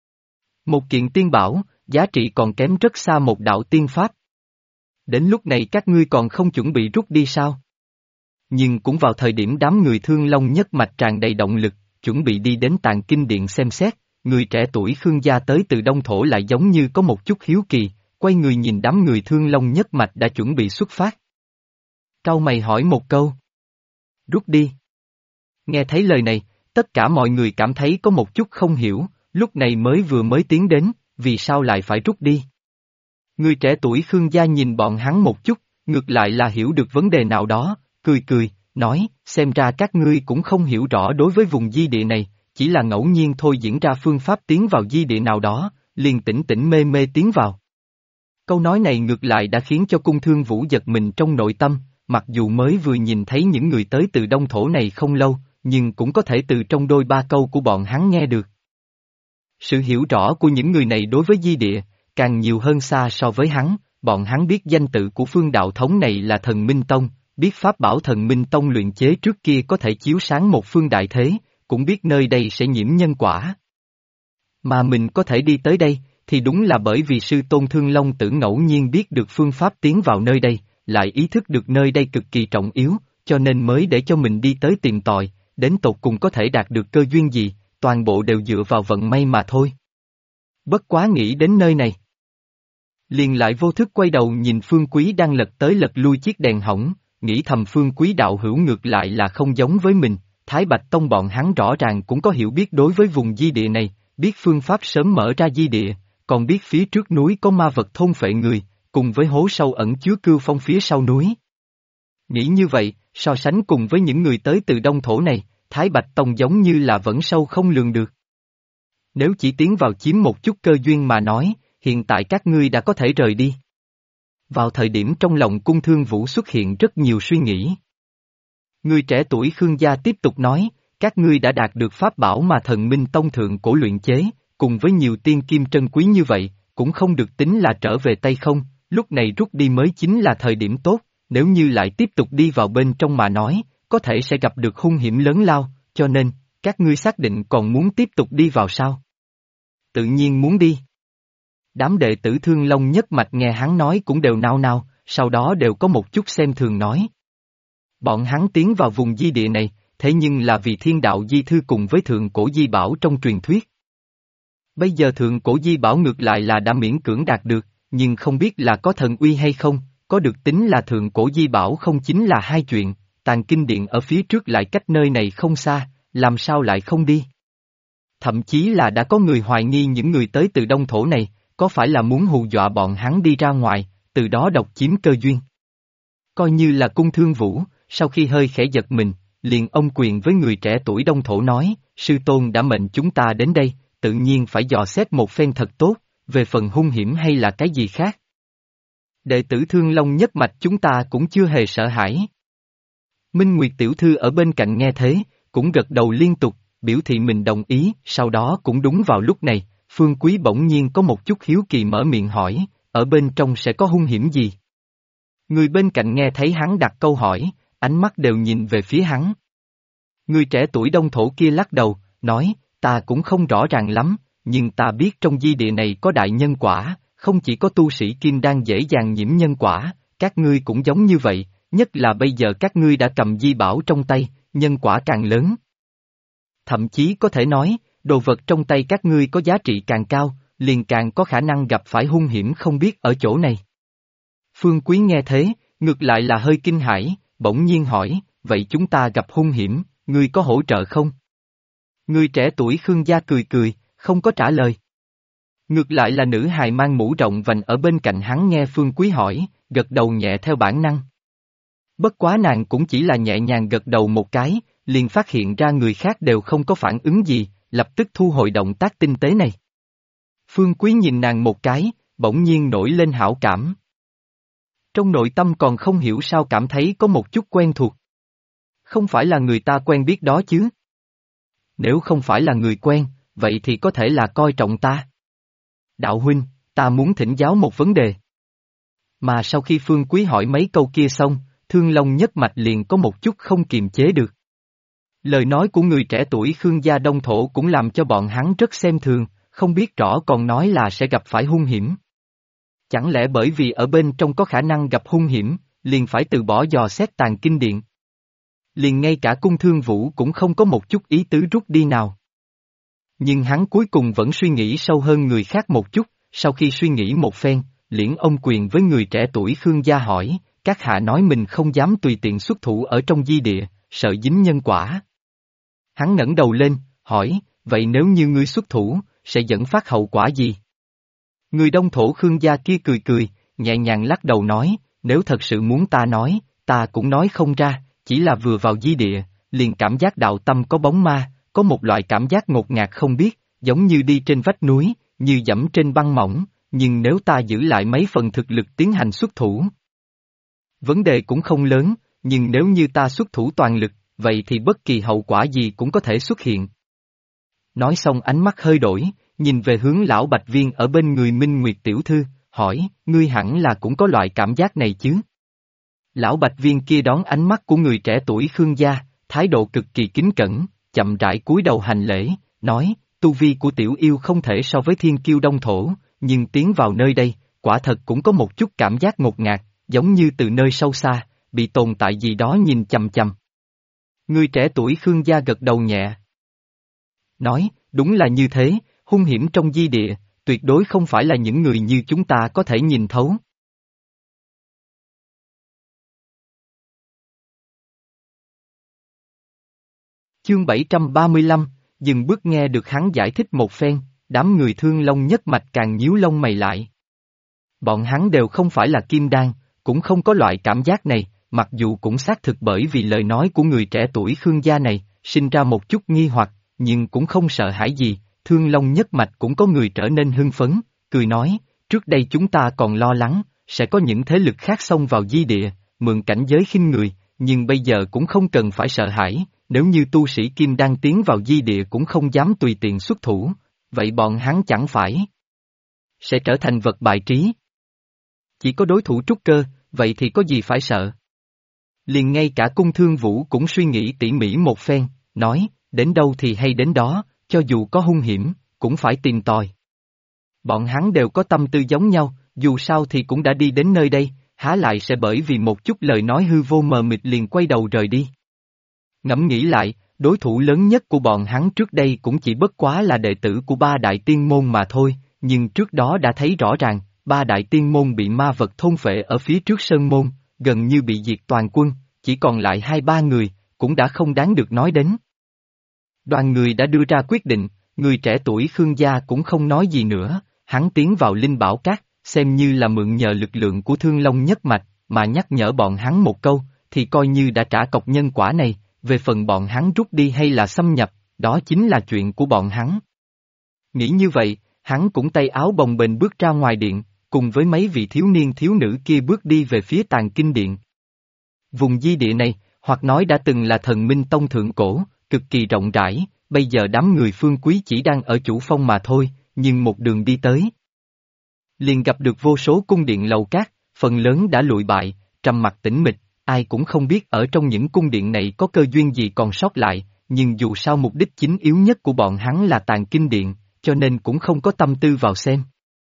Một kiện tiên bảo, giá trị còn kém rất xa một đạo tiên pháp. Đến lúc này các ngươi còn không chuẩn bị rút đi sao? Nhưng cũng vào thời điểm đám người thương long nhất mạch tràn đầy động lực, chuẩn bị đi đến tạng kinh điện xem xét, người trẻ tuổi Khương gia tới từ Đông Thổ lại giống như có một chút hiếu kỳ, quay người nhìn đám người thương long nhất mạch đã chuẩn bị xuất phát. Cau mày hỏi một câu. Rút đi. Nghe thấy lời này, tất cả mọi người cảm thấy có một chút không hiểu, lúc này mới tiến đến, vì sao lại phải rút đi? Người trẻ tuổi Khương gia nhìn bọn hắn một chút, ngược lại là hiểu được vấn đề nào đó, cười cười, nói, xem ra các ngươi cũng không hiểu rõ đối với vùng di địa này, chỉ là ngẫu nhiên thôi diễn ra phương pháp tiến vào di địa nào đó, liền tỉnh tỉnh mê mê tiến vào. Câu nói này ngược lại đã khiến cho cung thương vũ giật mình trong nội tâm, mặc dù mới vừa nhìn thấy những người tới từ Đông Thổ này không lâu, nhưng cũng có thể từ trong đôi ba câu của bọn hắn nghe được. Sự hiểu rõ của những người này đối với di địa, càng nhiều hơn xa so với hắn, bọn hắn biết danh tự của phương đạo thống này là Thần Minh Tông, biết pháp bảo Thần Minh Tông luyện chế trước kia có thể chiếu sáng một phương đại thế, cũng biết nơi đây sẽ nhiễm nhân quả. Mà mình có thể đi tới đây, thì đúng là bởi vì sư tôn Thương Long Tử ngẫu nhiên biết được phương pháp tiến vào nơi đây, lại ý thức được nơi đây cực kỳ trọng yếu, cho nên mới để cho mình đi tới tìm tòi, đến tột cùng có thể đạt được cơ duyên gì, toàn bộ đều dựa vào vận may mà thôi. Bất quá nghĩ đến nơi này. Liền lại vô thức quay đầu nhìn Phương Quý đang lật tới lật lui chiếc đèn hỏng, nghĩ thầm Phương Quý đạo hữu ngược lại là không giống với mình, Thái Bạch Tông bọn hắn rõ ràng cũng có hiểu biết đối với vùng di địa này, biết phương pháp sớm mở ra di địa, còn biết phía trước núi có ma vật thôn phệ người, cùng với hố sâu ẩn chứa cưu phong phía sau núi. Nghĩ như vậy, so sánh cùng với những người tới từ Đông Thổ này, Thái Bạch Tông giống như là vẫn sâu không lường được. Nếu chỉ tiến vào chiếm một chút cơ duyên mà nói, hiện tại các ngươi đã có thể rời đi. Vào thời điểm trong lòng cung thương vũ xuất hiện rất nhiều suy nghĩ. Người trẻ tuổi Khương gia tiếp tục nói, các ngươi đã đạt được pháp bảo mà Thần Minh Tông thượng cổ luyện chế, cùng với nhiều tiên kim trân quý như vậy, cũng không được tính là trở về tay không, lúc này rút đi mới chính là thời điểm tốt, nếu như lại tiếp tục đi vào bên trong mà nói, có thể sẽ gặp được hung hiểm lớn lao, cho nên, các ngươi xác định còn muốn tiếp tục đi vào sao? Tự nhiên muốn đi. Đám đệ tử Thương Long nhất mạch nghe hắn nói cũng đều nao nao, sau đó đều có một chút xem thường nói. Bọn hắn tiến vào vùng di địa này, thế nhưng là vì thiên đạo di thư cùng với thượng cổ di bảo trong truyền thuyết. Bây giờ thượng cổ di bảo ngược lại là đã miễn cưỡng đạt được, nhưng không biết là có thần uy hay không, có được tính là thượng cổ di bảo không chính là hai chuyện, tàng kinh điện ở phía trước lại cách nơi này không xa, làm sao lại không đi. Thậm chí là đã có người hoài nghi những người tới từ Đông Thổ này, có phải là muốn hù dọa bọn hắn đi ra ngoài, từ đó độc chiếm cơ duyên. Coi như là cung thương vũ, sau khi hơi khẽ giật mình, liền ông quyền với người trẻ tuổi Đông Thổ nói, sư tôn đã mệnh chúng ta đến đây, tự nhiên phải dò xét một phen thật tốt, về phần hung hiểm hay là cái gì khác. Đệ tử Thương Long nhất mạch chúng ta cũng chưa hề sợ hãi. Minh Nguyệt tiểu thư ở bên cạnh nghe thế, cũng gật đầu liên tục, biểu thị mình đồng ý, sau đó cũng đúng vào lúc này, Phương Quý bỗng nhiên có một chút hiếu kỳ mở miệng hỏi, ở bên trong sẽ có hung hiểm gì? Người bên cạnh nghe thấy hắn đặt câu hỏi, ánh mắt đều nhìn về phía hắn. Người trẻ tuổi Đông Thổ kia lắc đầu, nói, ta cũng không rõ ràng lắm, nhưng ta biết trong di địa này có đại nhân quả, không chỉ có tu sĩ kim đan dễ dàng nhiễm nhân quả, các ngươi cũng giống như vậy, nhất là bây giờ các ngươi đã cầm di bảo trong tay, nhân quả càng lớn. Thậm chí có thể nói, đồ vật trong tay các ngươi có giá trị càng cao, liền càng có khả năng gặp phải hung hiểm không biết ở chỗ này. Phương Quý nghe thế, ngược lại là hơi kinh hãi, bỗng nhiên hỏi, vậy chúng ta gặp hung hiểm, ngươi có hỗ trợ không? Người trẻ tuổi Khương gia cười cười, không có trả lời. Ngược lại là nữ hài mang mũ rộng vành ở bên cạnh hắn nghe Phương Quý hỏi, gật đầu nhẹ theo bản năng. Bất quá nàng cũng chỉ là nhẹ nhàng gật đầu một cái, liền phát hiện ra người khác đều không có phản ứng gì, lập tức thu hồi động tác tinh tế này. Phương Quý nhìn nàng một cái, bỗng nhiên nổi lên hảo cảm. Trong nội tâm còn không hiểu sao cảm thấy có một chút quen thuộc. Không phải là người ta quen biết đó chứ? Nếu không phải là người quen, vậy thì có thể là coi trọng ta. Đạo huynh, ta muốn thỉnh giáo một vấn đề. Mà sau khi Phương Quý hỏi mấy câu kia xong, Thương Long nhất mạch liền có một chút không kiềm chế được. Lời nói của người trẻ tuổi Khương gia Đông Thổ cũng làm cho bọn hắn rất xem thường, không biết rõ còn nói là sẽ gặp phải hung hiểm. Chẳng lẽ bởi vì ở bên trong có khả năng gặp hung hiểm, liền phải từ bỏ dò xét tàng kinh điện. Liền ngay cả cung thương vũ cũng không có một chút ý tứ rút đi nào. Nhưng hắn cuối cùng vẫn suy nghĩ sâu hơn người khác một chút, sau khi suy nghĩ một phen, liễn ông quyền với người trẻ tuổi Khương gia hỏi, các hạ nói mình không dám tùy tiện xuất thủ ở trong di địa, sợ dính nhân quả. Hắn ngẩng đầu lên, hỏi, vậy nếu như ngươi xuất thủ, sẽ dẫn phát hậu quả gì? Người Đông Thổ Khương gia kia cười cười, nhẹ nhàng lắc đầu nói, nếu thật sự muốn ta nói, ta cũng nói không ra, chỉ là vừa vào di địa, liền cảm giác đạo tâm có bóng ma, có một loại cảm giác ngột ngạt không biết, giống như đi trên vách núi, như dẫm trên băng mỏng, nhưng nếu ta giữ lại mấy phần thực lực tiến hành xuất thủ. Vấn đề cũng không lớn, nhưng nếu như ta xuất thủ toàn lực, vậy thì bất kỳ hậu quả gì cũng có thể xuất hiện. Nói xong ánh mắt hơi đổi, nhìn về hướng lão Bạch Viên ở bên người Minh Nguyệt tiểu thư, hỏi, ngươi hẳn là cũng có loại cảm giác này chứ? Lão Bạch Viên kia đón ánh mắt của người trẻ tuổi Khương gia, thái độ cực kỳ kính cẩn, chậm rãi cúi đầu hành lễ, nói, tu vi của tiểu yêu không thể so với thiên kiêu Đông Thổ, nhưng tiến vào nơi đây, quả thật cũng có một chút cảm giác ngột ngạt, giống như từ nơi sâu xa, bị tồn tại gì đó nhìn chằm chằm. Người trẻ tuổi Khương gia gật đầu nhẹ. Nói, đúng là như thế, hung hiểm trong di địa, tuyệt đối không phải là những người như chúng ta có thể nhìn thấu. Chương 735, dừng bước nghe được hắn giải thích một phen, đám người Thương Long nhất mạch càng nhíu lông mày lại. Bọn hắn đều không phải là kim đan, cũng không có loại cảm giác này, mặc dù cũng xác thực bởi vì lời nói của người trẻ tuổi Khương gia này, sinh ra một chút nghi hoặc, nhưng cũng không sợ hãi gì, Thương Long nhất mạch cũng có người trở nên hưng phấn, cười nói, trước đây chúng ta còn lo lắng, sẽ có những thế lực khác xông vào di địa, mượn cảnh giới khinh người, nhưng bây giờ cũng không cần phải sợ hãi, nếu như tu sĩ kim đan tiến vào di địa cũng không dám tùy tiện xuất thủ, vậy bọn hắn chẳng phải sẽ trở thành vật bài trí. Chỉ có đối thủ trúc cơ, vậy thì có gì phải sợ? Liền ngay cả cung thương vũ cũng suy nghĩ tỉ mỉ một phen, nói, đến đâu thì hay đến đó, cho dù có hung hiểm, cũng phải tìm tòi. Bọn hắn đều có tâm tư giống nhau, dù sao thì cũng đã đi đến nơi đây, há lại sẽ bởi vì một chút lời nói hư vô mờ mịt liền quay đầu rời đi. Ngẫm nghĩ lại, đối thủ lớn nhất của bọn hắn trước đây cũng chỉ bất quá là đệ tử của ba đại tiên môn mà thôi, nhưng trước đó đã thấy rõ ràng, ba đại tiên môn bị ma vật thôn phệ ở phía trước sơn môn, gần như bị diệt toàn quân, chỉ còn lại 2-3 người, cũng đã không đáng được nói đến. Đoàn người đã đưa ra quyết định, người trẻ tuổi Khương gia cũng không nói gì nữa, hắn tiến vào Linh Bảo Các, xem như là mượn nhờ lực lượng của Thương Long nhất mạch, mà nhắc nhở bọn hắn một câu, thì coi như đã trả cọc nhân quả này, về phần bọn hắn rút đi hay là xâm nhập, đó chính là chuyện của bọn hắn. Nghĩ như vậy, hắn cũng tay áo bồng bềnh bước ra ngoài điện, cùng với mấy vị thiếu niên thiếu nữ kia bước đi về phía tàng kinh điện. Vùng di địa này, hoặc nói đã từng là thần minh tông thượng cổ, cực kỳ rộng rãi, bây giờ đám người Phương Quý chỉ đang ở chủ phong mà thôi, nhưng một đường đi tới. Liền gặp được vô số cung điện lầu cát, phần lớn đã lụi bại, trầm mặc tĩnh mịch, ai cũng không biết ở trong những cung điện này có cơ duyên gì còn sót lại, nhưng dù sao mục đích chính yếu nhất của bọn hắn là tàng kinh điện, cho nên cũng không có tâm tư vào xem.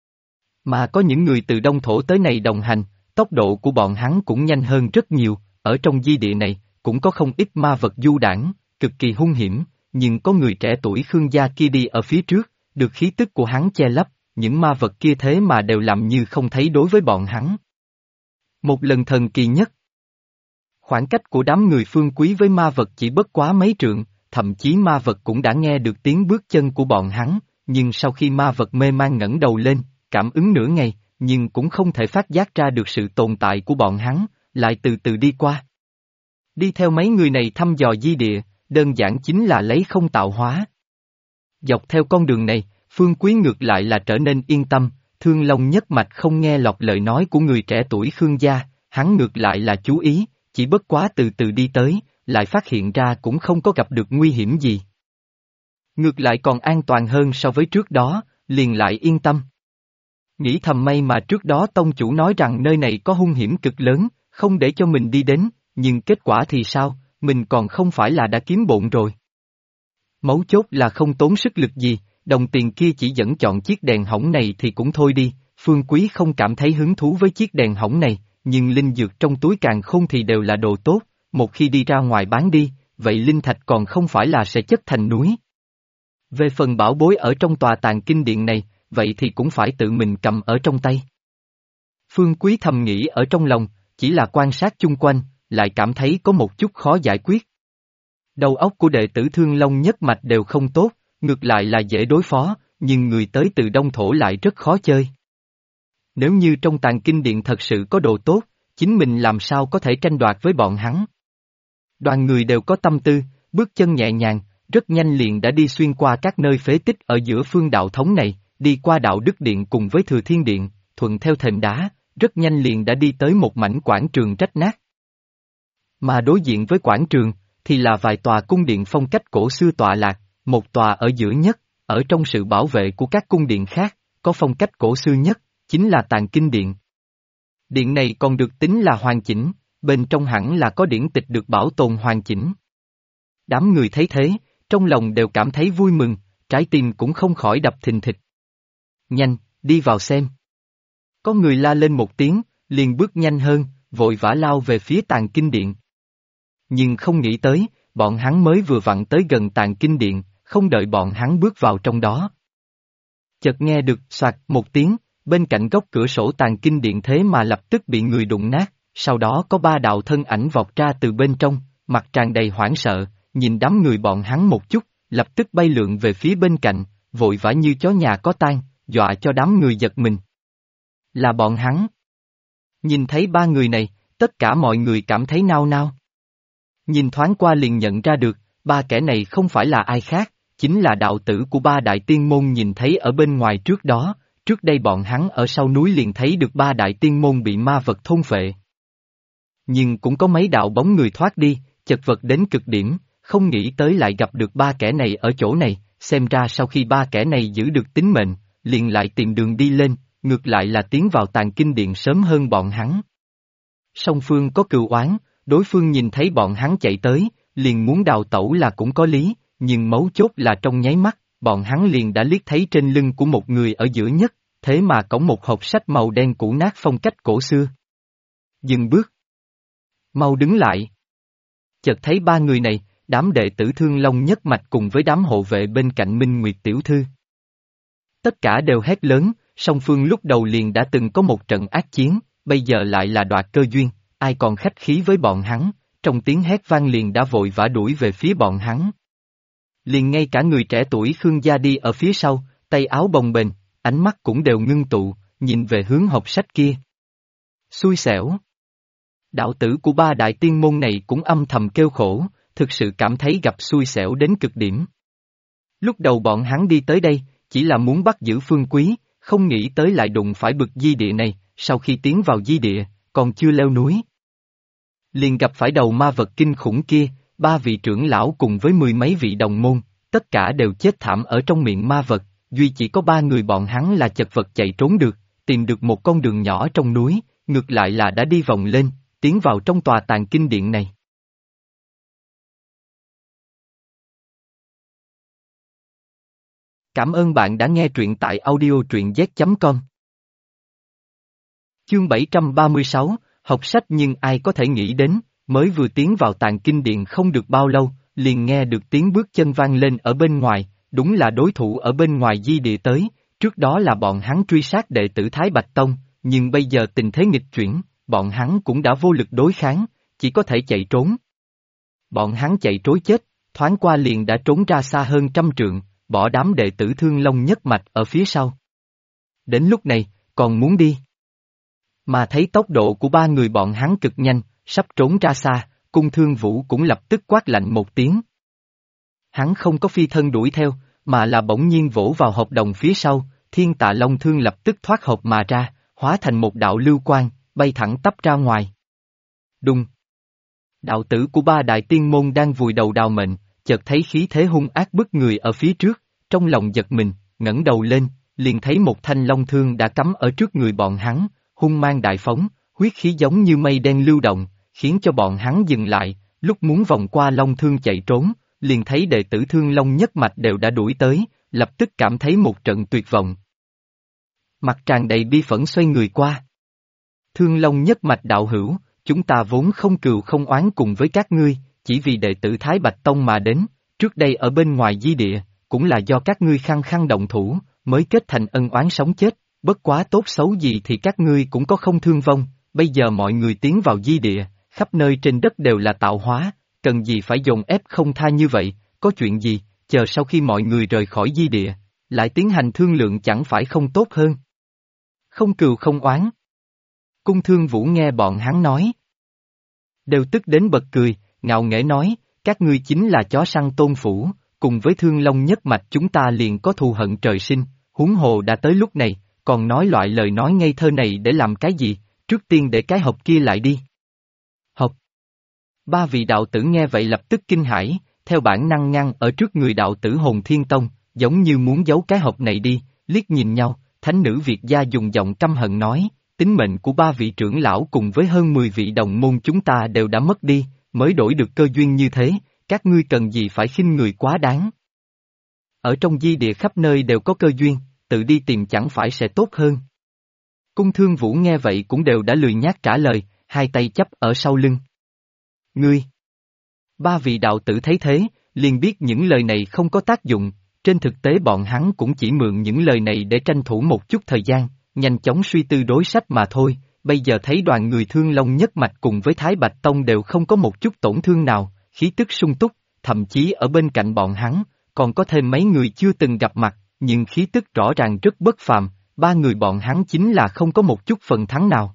Mà có những người từ Đông Thổ tới này đồng hành, tốc độ của bọn hắn cũng nhanh hơn rất nhiều, ở trong di địa này, cũng có không ít ma vật du đãng, cực kỳ hung hiểm, nhưng có người trẻ tuổi Khương gia kia đi ở phía trước, được khí tức của hắn che lấp, những ma vật kia thế mà đều làm như không thấy đối với bọn hắn. Một lần thần kỳ nhất. Khoảng cách của đám người Phương Quý với ma vật chỉ bất quá mấy trượng, thậm chí ma vật cũng đã nghe được tiếng bước chân của bọn hắn, nhưng sau khi ma vật mê man ngẩng đầu lên, cảm ứng nửa ngày, nhưng cũng không thể phát giác ra được sự tồn tại của bọn hắn, lại từ từ đi qua. Đi theo mấy người này thăm dò di địa, đơn giản chính là lấy không tạo hóa. Dọc theo con đường này, Phương Quý ngược lại là trở nên yên tâm, Thương Long nhất mạch không nghe lọt lời nói của người trẻ tuổi Khương gia, hắn ngược lại là chú ý, chỉ bất quá từ từ đi tới, lại phát hiện ra cũng không có gặp được nguy hiểm gì. Ngược lại còn an toàn hơn so với trước đó, liền lại yên tâm. Nghĩ thầm may mà trước đó tông chủ nói rằng nơi này có hung hiểm cực lớn, không để cho mình đi đến, nhưng kết quả thì sao, mình còn không phải là đã kiếm bộn rồi. Mấu chốt là không tốn sức lực gì, đồng tiền kia chỉ dẫn chọn chiếc đèn hỏng này thì cũng thôi đi, Phương Quý không cảm thấy hứng thú với chiếc đèn hỏng này, nhưng linh dược trong túi càn khôn thì đều là đồ tốt, một khi đi ra ngoài bán đi, vậy linh thạch còn không phải là sẽ chất thành núi. Về phần bảo bối ở trong tòa tàng kinh điện này, vậy thì cũng phải tự mình cầm ở trong tay. Phương Quý thầm nghĩ ở trong lòng, chỉ là quan sát chung quanh, lại cảm thấy có một chút khó giải quyết. Đầu óc của đệ tử Thương Long nhất mạch đều không tốt, ngược lại là dễ đối phó, nhưng người tới từ Đông Thổ lại rất khó chơi. Nếu như trong tàng kinh điện thật sự có đồ tốt, chính mình làm sao có thể tranh đoạt với bọn hắn. Đoàn người đều có tâm tư, bước chân nhẹ nhàng, rất nhanh liền đã đi xuyên qua các nơi phế tích ở giữa phương đạo thống này, đi qua đạo đức điện cùng với thừa thiên điện, thuận theo thềm đá, rất nhanh liền đã đi tới một mảnh quảng trường rách nát. Mà đối diện với quảng trường, thì là vài tòa cung điện phong cách cổ xưa tọa lạc, một tòa ở giữa nhất, ở trong sự bảo vệ của các cung điện khác, có phong cách cổ xưa nhất, chính là tàng kinh điện. Điện này còn được tính là hoàn chỉnh, bên trong hẳn là có điển tịch được bảo tồn hoàn chỉnh. Đám người thấy thế, trong lòng đều cảm thấy vui mừng, trái tim cũng không khỏi đập thình thịch. Nhanh, đi vào xem. Có người la lên một tiếng, liền bước nhanh hơn, vội vã lao về phía tàng kinh điện. Nhưng không nghĩ tới, bọn hắn mới vừa vặn tới gần tàng kinh điện, không đợi bọn hắn bước vào trong đó. Chợt nghe được soạt một tiếng, bên cạnh góc cửa sổ tàng kinh điện thế mà lập tức bị người đụng nát, sau đó có ba đạo thân ảnh vọt ra từ bên trong, mặt tràn đầy hoảng sợ, nhìn đám người bọn hắn một chút, lập tức bay lượn về phía bên cạnh, vội vã như chó nhà có tang, dọa cho đám người giật mình. Là bọn hắn. Nhìn thấy ba người này, tất cả mọi người cảm thấy nao nao. Nhìn thoáng qua liền nhận ra được, ba kẻ này không phải là ai khác, chính là đạo tử của ba đại tiên môn nhìn thấy ở bên ngoài trước đó, trước đây bọn hắn ở sau núi liền thấy được ba đại tiên môn bị ma vật thôn phệ. Nhưng cũng có mấy đạo bóng người thoát đi, chật vật đến cực điểm, không nghĩ tới lại gặp được ba kẻ này ở chỗ này, xem ra sau khi ba kẻ này giữ được tính mệnh, liền lại tìm đường đi lên, ngược lại là tiến vào tàng kinh điện sớm hơn bọn hắn. Song phương có cừu oán, đối phương nhìn thấy bọn hắn chạy tới, liền muốn đào tẩu là cũng có lý, nhưng mấu chốt là trong nháy mắt, bọn hắn liền đã liếc thấy trên lưng của một người ở giữa nhất, thế mà cõng một hộp sách màu đen cũ nát phong cách cổ xưa. Dừng bước. Mau đứng lại. Chợt thấy ba người này, đám đệ tử Thương Long nhất mạch cùng với đám hộ vệ bên cạnh Minh Nguyệt tiểu thư. Tất cả đều hét lớn, song phương lúc đầu liền đã từng có một trận ác chiến, bây giờ lại là đoạt cơ duyên, ai còn khách khí với bọn hắn, trong tiếng hét vang liền đã vội vã đuổi về phía bọn hắn. Liền ngay cả người trẻ tuổi Khương gia đi ở phía sau, tay áo bồng bềnh, ánh mắt cũng đều ngưng tụ, nhìn về hướng hộp sách kia. Xui xẻo. Đạo tử của ba đại tiên môn này cũng âm thầm kêu khổ, thực sự cảm thấy gặp xui xẻo đến cực điểm. Lúc đầu bọn hắn đi tới đây, chỉ là muốn bắt giữ Phương Quý, không nghĩ tới lại đụng phải bực di địa này, sau khi tiến vào di địa, còn chưa leo núi. Liền gặp phải đầu ma vật kinh khủng kia, ba vị trưởng lão cùng với mười mấy vị đồng môn, tất cả đều chết thảm ở trong miệng ma vật, duy chỉ có ba người bọn hắn là chật vật chạy trốn được, tìm được một con đường nhỏ trong núi, ngược lại là đã đi vòng lên, tiến vào trong tòa tàng kinh điện này. Cảm ơn bạn đã nghe truyện tại audio truyện z.com. Chương 736, học sách nhưng ai có thể nghĩ đến, mới vừa tiến vào tàng kinh điện không được bao lâu, liền nghe được tiếng bước chân vang lên ở bên ngoài, đúng là đối thủ ở bên ngoài di địa tới, trước đó là bọn hắn truy sát đệ tử Thái Bạch Tông, nhưng bây giờ tình thế nghịch chuyển, bọn hắn cũng đã vô lực đối kháng, chỉ có thể chạy trốn. Bọn hắn chạy trối chết, thoáng qua liền đã trốn ra xa hơn 100 trượng, bỏ đám đệ tử Thương Long nhất mạch ở phía sau. Đến lúc này, còn muốn đi. Mà thấy tốc độ của ba người bọn hắn cực nhanh, sắp trốn ra xa, Cung Thương Vũ cũng lập tức quát lạnh một tiếng. Hắn không có phi thân đuổi theo, mà là bỗng nhiên vỗ vào hộp đồng phía sau, Thiên Tạ Long Thương lập tức thoát hộp mà ra, hóa thành một đạo lưu quang, bay thẳng tắp ra ngoài. Đùng! Đạo tử của ba đại tiên môn đang vùi đầu đào mệnh, chợt thấy khí thế hung ác bức người ở phía trước, trong lòng giật mình, ngẩng đầu lên, liền thấy một thanh long thương đã cắm ở trước người bọn hắn, hung mang đại phóng, huyết khí giống như mây đen lưu động, khiến cho bọn hắn dừng lại, lúc muốn vòng qua long thương chạy trốn, liền thấy đệ tử Thương Long nhất mạch đều đã đuổi tới, lập tức cảm thấy một trận tuyệt vọng. Mặt tràn đầy bi phẫn xoay người qua. Thương Long nhất mạch đạo hữu, chúng ta vốn không cừu không oán cùng với các ngươi, chỉ vì đệ tử Thái Bạch Tông mà đến, trước đây ở bên ngoài di địa, cũng là do các ngươi khăng khăng động thủ, mới kết thành ân oán sống chết, bất quá tốt xấu gì thì các ngươi cũng có không thương vong, bây giờ mọi người tiến vào di địa, khắp nơi trên đất đều là tạo hóa, cần gì phải dồn ép không tha như vậy, có chuyện gì, chờ sau khi mọi người rời khỏi di địa, lại tiến hành thương lượng chẳng phải không tốt hơn. Không cừu không oán. Cung Thương Vũ nghe bọn hắn nói. Đều tức đến bật cười, ngạo nghễ nói, các ngươi chính là chó săn Tôn Phủ, cùng với Thương Long nhất mạch chúng ta liền có thù hận trời sinh, huống hồ đã tới lúc này, còn nói loại lời nói ngây thơ này để làm cái gì, trước tiên để cái hộp kia lại đi. Hộp. Ba vị đạo tử nghe vậy lập tức kinh hãi, theo bản năng ngăn ở trước người đạo tử Hồn Thiên Tông, giống như muốn giấu cái hộp này đi, liếc nhìn nhau, thánh nữ Việt gia dùng giọng căm hận nói, tính mệnh của ba vị trưởng lão cùng với hơn 10 vị đồng môn chúng ta đều đã mất đi, mới đổi được cơ duyên như thế, các ngươi cần gì phải khinh người quá đáng. Ở trong di địa khắp nơi đều có cơ duyên, tự đi tìm chẳng phải sẽ tốt hơn. Cung Thương Vũ nghe vậy cũng đều đã lười nhác trả lời, hai tay chắp ở sau lưng. Ngươi! Ba vị đạo tử thấy thế, liền biết những lời này không có tác dụng, trên thực tế bọn hắn cũng chỉ mượn những lời này để tranh thủ một chút thời gian, nhanh chóng suy tư đối sách mà thôi, bây giờ thấy đoàn người Thương Long nhất mạch cùng với Thái Bạch Tông đều không có một chút tổn thương nào, khí tức sung túc, thậm chí ở bên cạnh bọn hắn, còn có thêm mấy người chưa từng gặp mặt, nhưng khí tức rõ ràng rất bất phàm, ba người bọn hắn chính là không có một chút phần thắng nào.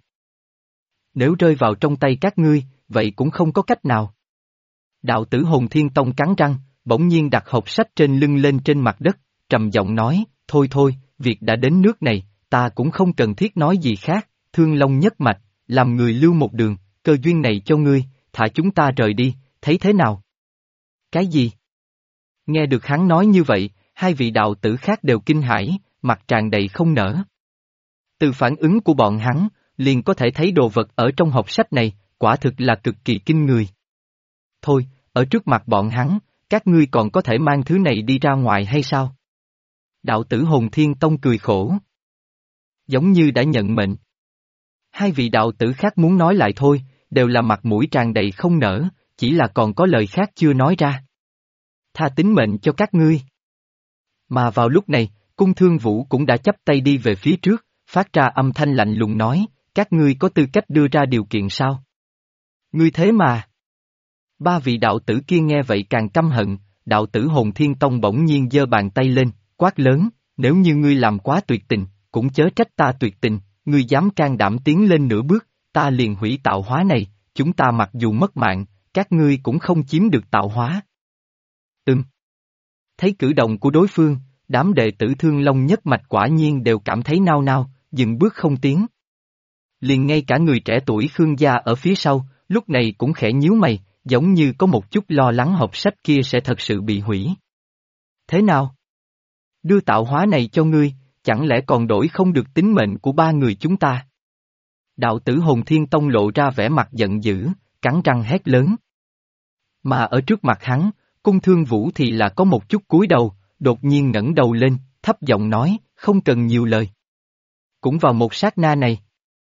Nếu rơi vào trong tay các ngươi, vậy cũng không có cách nào. Đạo tử Hồn Thiên Tông cắn răng, bỗng nhiên đặt hộp sách trên lưng lên trên mặt đất, trầm giọng nói, thôi thôi, việc đã đến nước này, ta cũng không cần thiết nói gì khác, Thương Long nhất mạch, làm người lưu một đường, cơ duyên này cho ngươi, thả chúng ta rời đi, thấy thế nào? Cái gì? Nghe được hắn nói như vậy, hai vị đạo tử khác đều kinh hãi, mặt tràn đầy không nở. Từ phản ứng của bọn hắn, liền có thể thấy đồ vật ở trong hộp sách này, quả thực là cực kỳ kinh người. Thôi, ở trước mặt bọn hắn, các ngươi còn có thể mang thứ này đi ra ngoài hay sao? Đạo tử Hồn Thiên Tông cười khổ. Giống như đã nhận mệnh. Hai vị đạo tử khác muốn nói lại thôi, đều là mặt mũi tràn đầy không nở, chỉ là còn có lời khác chưa nói ra. Tha tính mệnh cho các ngươi. Mà vào lúc này, Cung Thương Vũ cũng đã chắp tay đi về phía trước, phát ra âm thanh lạnh lùng nói, các ngươi có tư cách đưa ra điều kiện sao? Ngươi thế mà. Ba vị đạo tử kia nghe vậy càng căm hận, đạo tử Hồn Thiên Tông bỗng nhiên giơ bàn tay lên, quát lớn, nếu như ngươi làm quá tuyệt tình, cũng chớ trách ta tuyệt tình, ngươi dám can đảm tiến lên nửa bước, ta liền hủy tạo hóa này, chúng ta mặc dù mất mạng, các ngươi cũng không chiếm được tạo hóa. Thấy cử động của đối phương, đám đệ tử Thương Long nhất mạch quả nhiên đều cảm thấy nao nao, dừng bước không tiến. Liền ngay cả người trẻ tuổi Khương gia ở phía sau, lúc này cũng khẽ nhíu mày, giống như có một chút lo lắng hộp sách kia sẽ thật sự bị hủy. Thế nào? Đưa tạo hóa này cho ngươi, chẳng lẽ còn đổi không được tính mệnh của ba người chúng ta? Đạo tử Hồn Thiên Tông lộ ra vẻ mặt giận dữ, cắn răng hét lớn. Mà ở trước mặt hắn, Cung Thương Vũ thì là có một chút cúi đầu, đột nhiên ngẩng đầu lên, thấp giọng nói, không cần nhiều lời. Cũng vào một sát na này.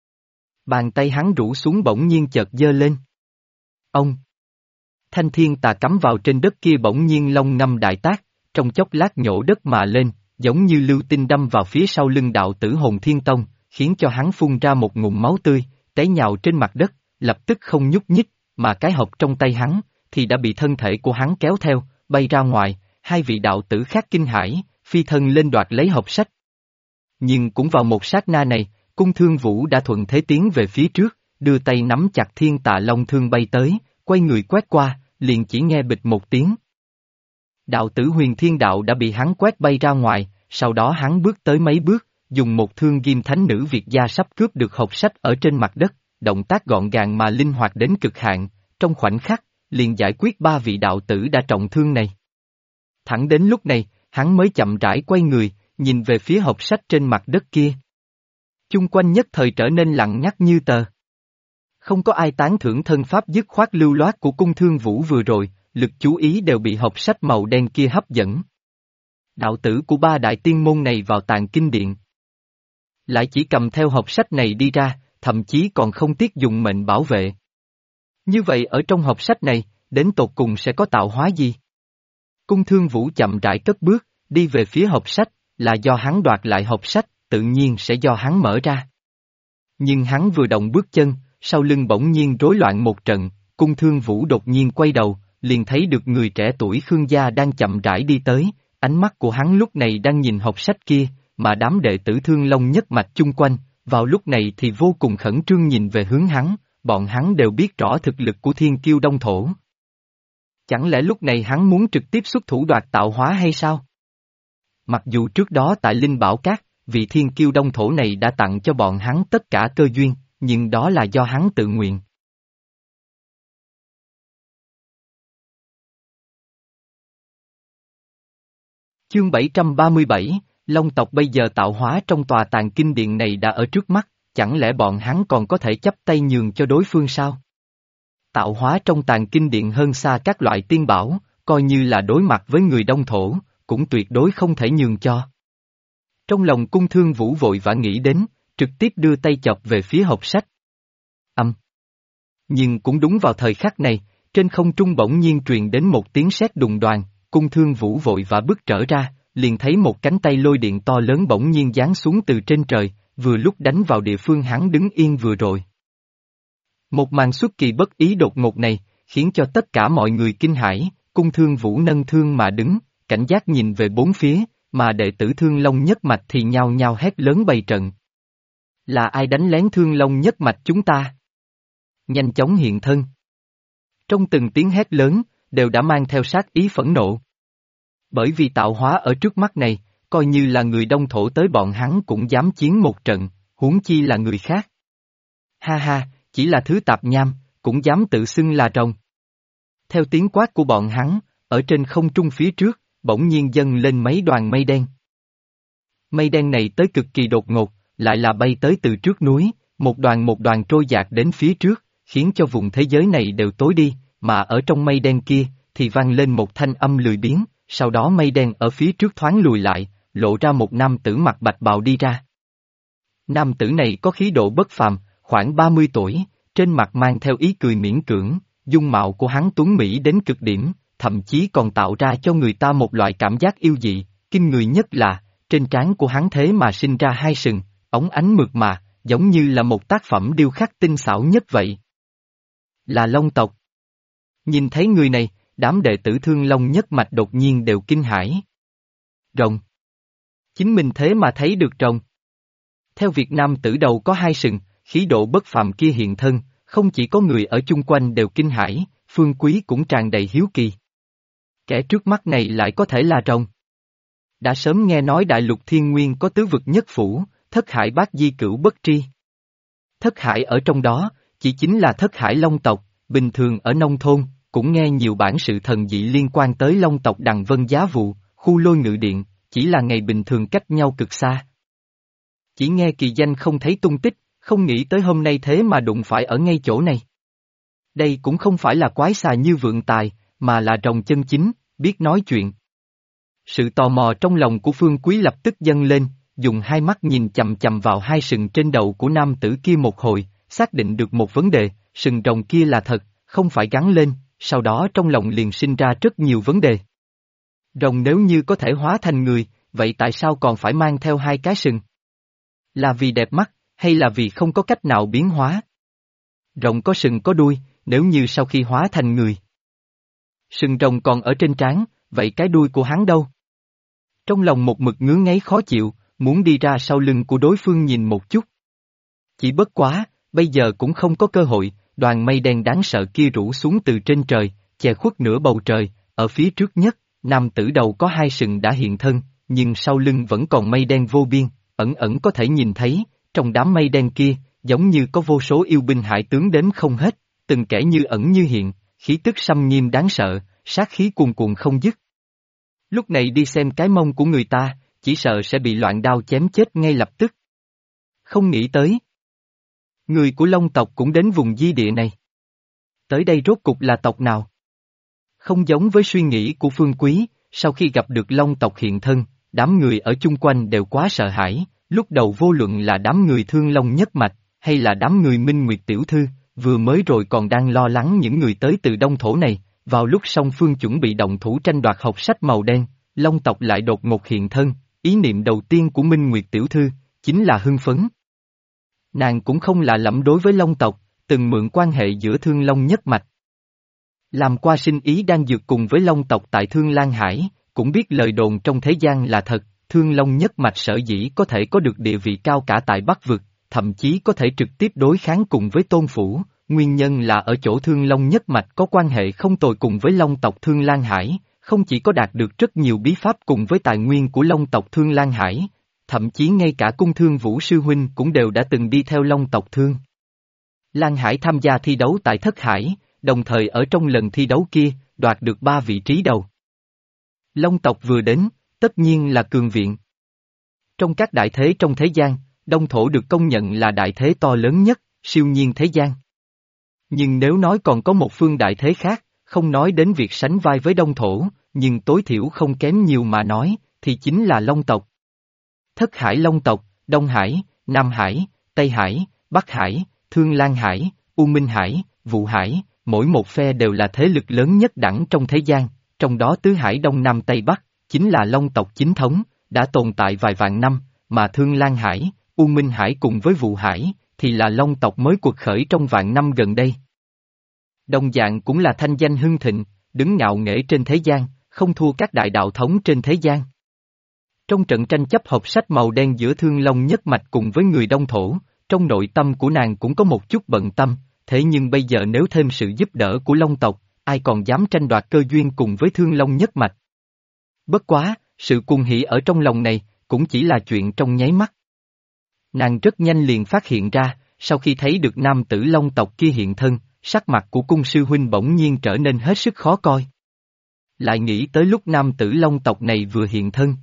Bàn tay hắn rũ xuống bỗng nhiên chợt giơ lên. Ông! Thanh thiên tà cắm vào trên đất kia bỗng nhiên long ngâm đại tác, trong chốc lát nhổ đất mà lên, giống như lưu tinh đâm vào phía sau lưng đạo tử Hồn Thiên Tông, khiến cho hắn phun ra một ngụm máu tươi, té nhào trên mặt đất, lập tức không nhúc nhích, mà cái hộp trong tay hắn, thì đã bị thân thể của hắn kéo theo, bay ra ngoài, hai vị đạo tử khác kinh hãi, phi thân lên đoạt lấy hộp sách. Nhưng cũng vào một sát na này, Cung Thương Vũ đã thuận thế tiến về phía trước, đưa tay nắm chặt thiên tà long thương bay tới, quay người quét qua, liền chỉ nghe bịch một tiếng. Đạo tử Huyền Thiên Đạo đã bị hắn quét bay ra ngoài, sau đó hắn bước tới mấy bước, dùng một thương ghim thánh nữ Việt gia sắp cướp được hộp sách ở trên mặt đất, động tác gọn gàng mà linh hoạt đến cực hạn, trong khoảnh khắc, liền giải quyết ba vị đạo tử đã trọng thương này. Thẳng đến lúc này, hắn mới chậm rãi quay người, nhìn về phía hộp sách trên mặt đất kia. Chung quanh nhất thời trở nên lặng ngắt như tờ. Không có ai tán thưởng thân pháp dứt khoát lưu loát của Cung Thương Vũ vừa rồi, lực chú ý đều bị hộp sách màu đen kia hấp dẫn. Đạo tử của ba đại tiên môn này vào tàng kinh điện. Lại chỉ cầm theo hộp sách này đi ra, thậm chí còn không tiếc dùng mệnh bảo vệ. Như vậy ở trong hộp sách này, đến tột cùng sẽ có tạo hóa gì? Cung Thương Vũ chậm rãi cất bước, đi về phía hộp sách, là do hắn đoạt lại hộp sách, tự nhiên sẽ do hắn mở ra. Nhưng hắn vừa động bước chân, sau lưng bỗng nhiên rối loạn một trận, Cung Thương Vũ đột nhiên quay đầu, liền thấy được người trẻ tuổi Khương gia đang chậm rãi đi tới, ánh mắt của hắn lúc này đang nhìn hộp sách kia, mà đám đệ tử Thương Long nhất mạch chung quanh, vào lúc này thì vô cùng khẩn trương nhìn về hướng hắn, bọn hắn đều biết rõ thực lực của Thiên Kiêu Đông Thổ. Chẳng lẽ lúc này hắn muốn trực tiếp xuất thủ đoạt tạo hóa hay sao? Mặc dù trước đó tại Linh Bảo Các, vị Thiên Kiêu Đông Thổ này đã tặng cho bọn hắn tất cả cơ duyên, nhưng đó là do hắn tự nguyện. Chương 737, Long tộc bây giờ tạo hóa trong tòa tàng kinh điện này đã ở trước mắt, chẳng lẽ bọn hắn còn có thể chấp tay nhường cho đối phương sao? Tạo hóa trong tàng kinh điện hơn xa các loại tiên bảo, coi như là đối mặt với người Đông Thổ, cũng tuyệt đối không thể nhường cho. Trong lòng Cung Thương Vũ vội vã nghĩ đến, trực tiếp đưa tay chọc về phía hộp sách. Nhưng cũng đúng vào thời khắc này, trên không trung bỗng nhiên truyền đến một tiếng sét đùng đoàng, Cung Thương Vũ vội vã bước trở ra, liền thấy một cánh tay lôi điện to lớn bỗng nhiên giáng xuống từ trên trời, vừa lúc đánh vào địa phương hắn đứng yên vừa rồi. Một màn xuất kỳ bất ý đột ngột này, khiến cho tất cả mọi người kinh hãi, Cung Thương Vũ nâng thương mà đứng, cảnh giác nhìn về bốn phía, mà đệ tử Thương Long nhất mạch thì nhao nhao hét lớn bày trận. Là ai đánh lén Thương Long nhất mạch chúng ta? Nhanh chóng hiện thân. Trong từng tiếng hét lớn, đều đã mang theo sát ý phẫn nộ. Bởi vì tạo hóa ở trước mắt này, coi như là người Đông Thổ tới bọn hắn cũng dám chiến một trận, huống chi là người khác. Ha ha, chỉ là thứ tạp nham, cũng dám tự xưng là rồng. Theo tiếng quát của bọn hắn, ở trên không trung phía trước, bỗng nhiên dâng lên mấy đoàn mây đen. Mây đen này tới cực kỳ đột ngột, lại là bay tới từ trước núi, một đoàn trôi dạt đến phía trước, khiến cho vùng thế giới này đều tối đi, mà ở trong mây đen kia, thì vang lên một thanh âm lười biếng, sau đó mây đen ở phía trước thoáng lùi lại, lộ ra một nam tử mặc bạch bào đi ra. Nam tử này có khí độ bất phàm, khoảng 30 tuổi, trên mặt mang theo ý cười miễn cưỡng, dung mạo của hắn tuấn mỹ đến cực điểm, thậm chí còn tạo ra cho người ta một loại cảm giác yêu dị, kinh người nhất là, trên trán của hắn thế mà sinh ra hai sừng, óng ánh mượt mà, giống như là một tác phẩm điêu khắc tinh xảo nhất vậy. Là Long tộc. Nhìn thấy người này, đám đệ tử Thương Long nhất mạch đột nhiên đều kinh hãi. Rồng. Chính mình thế mà thấy được rồng. Theo Việt Nam tử đầu có hai sừng, khí độ bất phàm kia hiện thân, không chỉ có người ở chung quanh đều kinh hãi, Phương Quý cũng tràn đầy hiếu kỳ. Kẻ trước mắt này lại có thể là rồng. Đã sớm nghe nói đại lục thiên nguyên có tứ vực nhất phủ, thất hải bát di cửu bất tri. Thất hải ở trong đó, chỉ chính là thất hải Long tộc, bình thường ở nông thôn, cũng nghe nhiều bản sự thần dị liên quan tới Long tộc Đằng Vân Giá Vụ, khu Lôi Ngự Điện, chỉ là ngày bình thường cách nhau cực xa. Chỉ nghe kỳ danh không thấy tung tích, không nghĩ tới hôm nay thế mà đụng phải ở ngay chỗ này. Đây cũng không phải là quái xà như vượng tài, mà là rồng chân chính, biết nói chuyện. Sự tò mò trong lòng của Phương Quý lập tức dâng lên, dùng hai mắt nhìn chằm chằm vào hai sừng trên đầu của nam tử kia một hồi, xác định được một vấn đề, sừng rồng kia là thật, không phải gắn lên, sau đó trong lòng liền sinh ra rất nhiều vấn đề. Rồng nếu như có thể hóa thành người, vậy tại sao còn phải mang theo hai cái sừng? Là vì đẹp mắt, hay là vì không có cách nào biến hóa? Rồng có sừng có đuôi, nếu như sau khi hóa thành người. Sừng rồng còn ở trên trán, vậy cái đuôi của hắn đâu? Trong lòng một mực ngứa ngáy khó chịu, muốn đi ra sau lưng của đối phương nhìn một chút. Chỉ bất quá, bây giờ cũng không có cơ hội, đoàn mây đen đáng sợ kia rủ xuống từ trên trời, che khuất nửa bầu trời, ở phía trước nhất, nam tử đầu có hai sừng đã hiện thân, nhưng sau lưng vẫn còn mây đen vô biên, ẩn ẩn có thể nhìn thấy, trong đám mây đen kia, giống như có vô số yêu binh hải tướng đếm không hết, từng kẻ như ẩn như hiện, khí tức xâm nghiêm đáng sợ, sát khí cuồn cuộn không dứt. Lúc này đi xem cái mông của người ta, chỉ sợ sẽ bị loạn đao chém chết ngay lập tức. Không nghĩ tới. Người của Long tộc cũng đến vùng di địa này. Tới đây rốt cục là tộc nào? Không giống với suy nghĩ của Phương Quý, sau khi gặp được Long tộc hiện thân, đám người ở chung quanh đều quá sợ hãi, lúc đầu vô luận là đám người Thương Long nhất mạch, hay là đám người Minh Nguyệt tiểu thư, vừa mới rồi còn đang lo lắng những người tới từ đông thổ này, vào lúc song phương chuẩn bị động thủ tranh đoạt hộp sách màu đen, Long tộc lại đột ngột hiện thân, ý niệm đầu tiên của Minh Nguyệt tiểu thư, chính là hưng phấn. Nàng cũng không lạ lẫm đối với Long tộc, từng mượn quan hệ giữa Thương Long nhất mạch. Làm qua sinh ý đang dược cùng với Long tộc tại Thương Lan Hải, cũng biết lời đồn trong thế gian là thật, Thương Long nhất mạch sở dĩ có thể có được địa vị cao cả tại Bắc Vực, thậm chí có thể trực tiếp đối kháng cùng với Tôn Phủ, nguyên nhân là ở chỗ Thương Long nhất mạch có quan hệ không tồi cùng với Long tộc Thương Lan Hải, không chỉ có đạt được rất nhiều bí pháp cùng với tài nguyên của Long tộc Thương Lan Hải, thậm chí ngay cả cung Thương Vũ sư huynh cũng đều đã từng đi theo Long tộc Thương Lan Hải tham gia thi đấu tại Thất Hải, đồng thời ở trong lần thi đấu kia, đoạt được 3 vị trí đầu. Long tộc vừa đến, tất nhiên là cường viện. Trong các đại thế trong thế gian, Đông Thổ được công nhận là đại thế to lớn nhất, siêu nhiên thế gian. Nhưng nếu nói còn có một phương đại thế khác, không nói đến việc sánh vai với Đông Thổ, nhưng tối thiểu không kém nhiều mà nói, thì chính là Long tộc. Thất Hải Long tộc, Đông Hải, Nam Hải, Tây Hải, Bắc Hải, Thương Lan Hải, U Minh Hải, Vụ Hải, mỗi một phe đều là thế lực lớn nhất đẳng trong thế gian, trong đó Tứ Hải Đông Nam Tây Bắc, chính là Long tộc chính thống, đã tồn tại vài vạn năm, mà Thương Lan Hải, U Minh Hải cùng với Vụ Hải, thì là Long tộc mới cuộc khởi trong vạn năm gần đây. Đồng dạng cũng là thanh danh hưng thịnh, đứng ngạo nghễ trên thế gian, không thua các đại đạo thống trên thế gian. Trong trận tranh chấp hộp sách màu đen giữa Thương Long nhất mạch cùng với người Đông Thổ, trong nội tâm của nàng cũng có một chút bận tâm, thế nhưng bây giờ nếu thêm sự giúp đỡ của Long tộc, ai còn dám tranh đoạt cơ duyên cùng với Thương Long nhất mạch. Bất quá, sự cuồng hỉ ở trong lòng này, cũng chỉ là chuyện trong nháy mắt. Nàng rất nhanh liền phát hiện ra, sau khi thấy được nam tử Long tộc kia hiện thân, sắc mặt của cung sư huynh bỗng nhiên trở nên hết sức khó coi. Lại nghĩ tới lúc nam tử Long tộc này vừa hiện thân.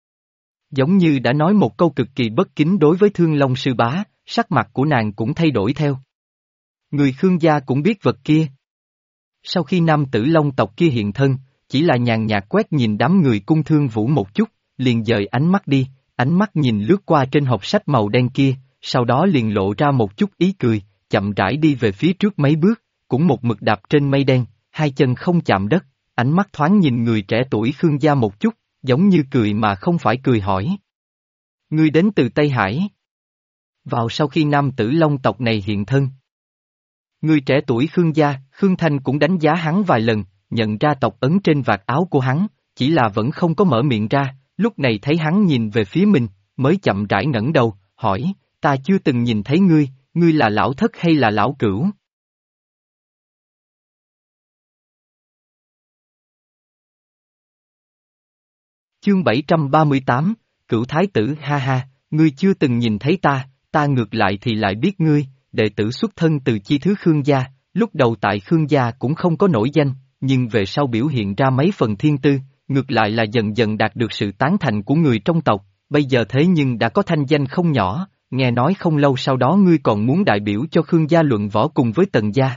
Giống như đã nói một câu cực kỳ bất kính đối với Thương Long sư bá, sắc mặt của nàng cũng thay đổi theo. Người Khương gia cũng biết vật kia. Sau khi nam tử Long tộc kia hiện thân, chỉ là nhàn nhạt quét nhìn đám người cung Thương Vũ một chút, liền dời ánh mắt đi, ánh mắt nhìn lướt qua trên hộp sách màu đen kia, sau đó liền lộ ra một chút ý cười, chậm rãi đi về phía trước mấy bước, cũng một mực đạp trên mây đen, hai chân không chạm đất, ánh mắt thoáng nhìn người trẻ tuổi Khương gia một chút, giống như cười mà không phải cười hỏi. Ngươi đến từ Tây Hải. Vào sau khi nam tử Long tộc này hiện thân. Người trẻ tuổi Khương gia, Khương Thanh cũng đánh giá hắn vài lần, nhận ra tộc ấn trên vạt áo của hắn, chỉ là vẫn không có mở miệng ra, lúc này thấy hắn nhìn về phía mình, mới chậm rãi ngẩng đầu, hỏi, ta chưa từng nhìn thấy ngươi, ngươi là lão thất hay là lão cửu? Chương 738, Cửu Thái tử ha ha, ngươi chưa từng nhìn thấy ta ngược lại thì lại biết ngươi, đệ tử xuất thân từ chi thứ Khương gia, lúc đầu tại Khương gia cũng không có nổi danh, nhưng về sau biểu hiện ra mấy phần thiên tư, ngược lại là dần dần đạt được sự tán thành của người trong tộc, bây giờ thế nhưng đã có thanh danh không nhỏ, nghe nói không lâu sau đó ngươi còn muốn đại biểu cho Khương gia luận võ cùng với Tần gia.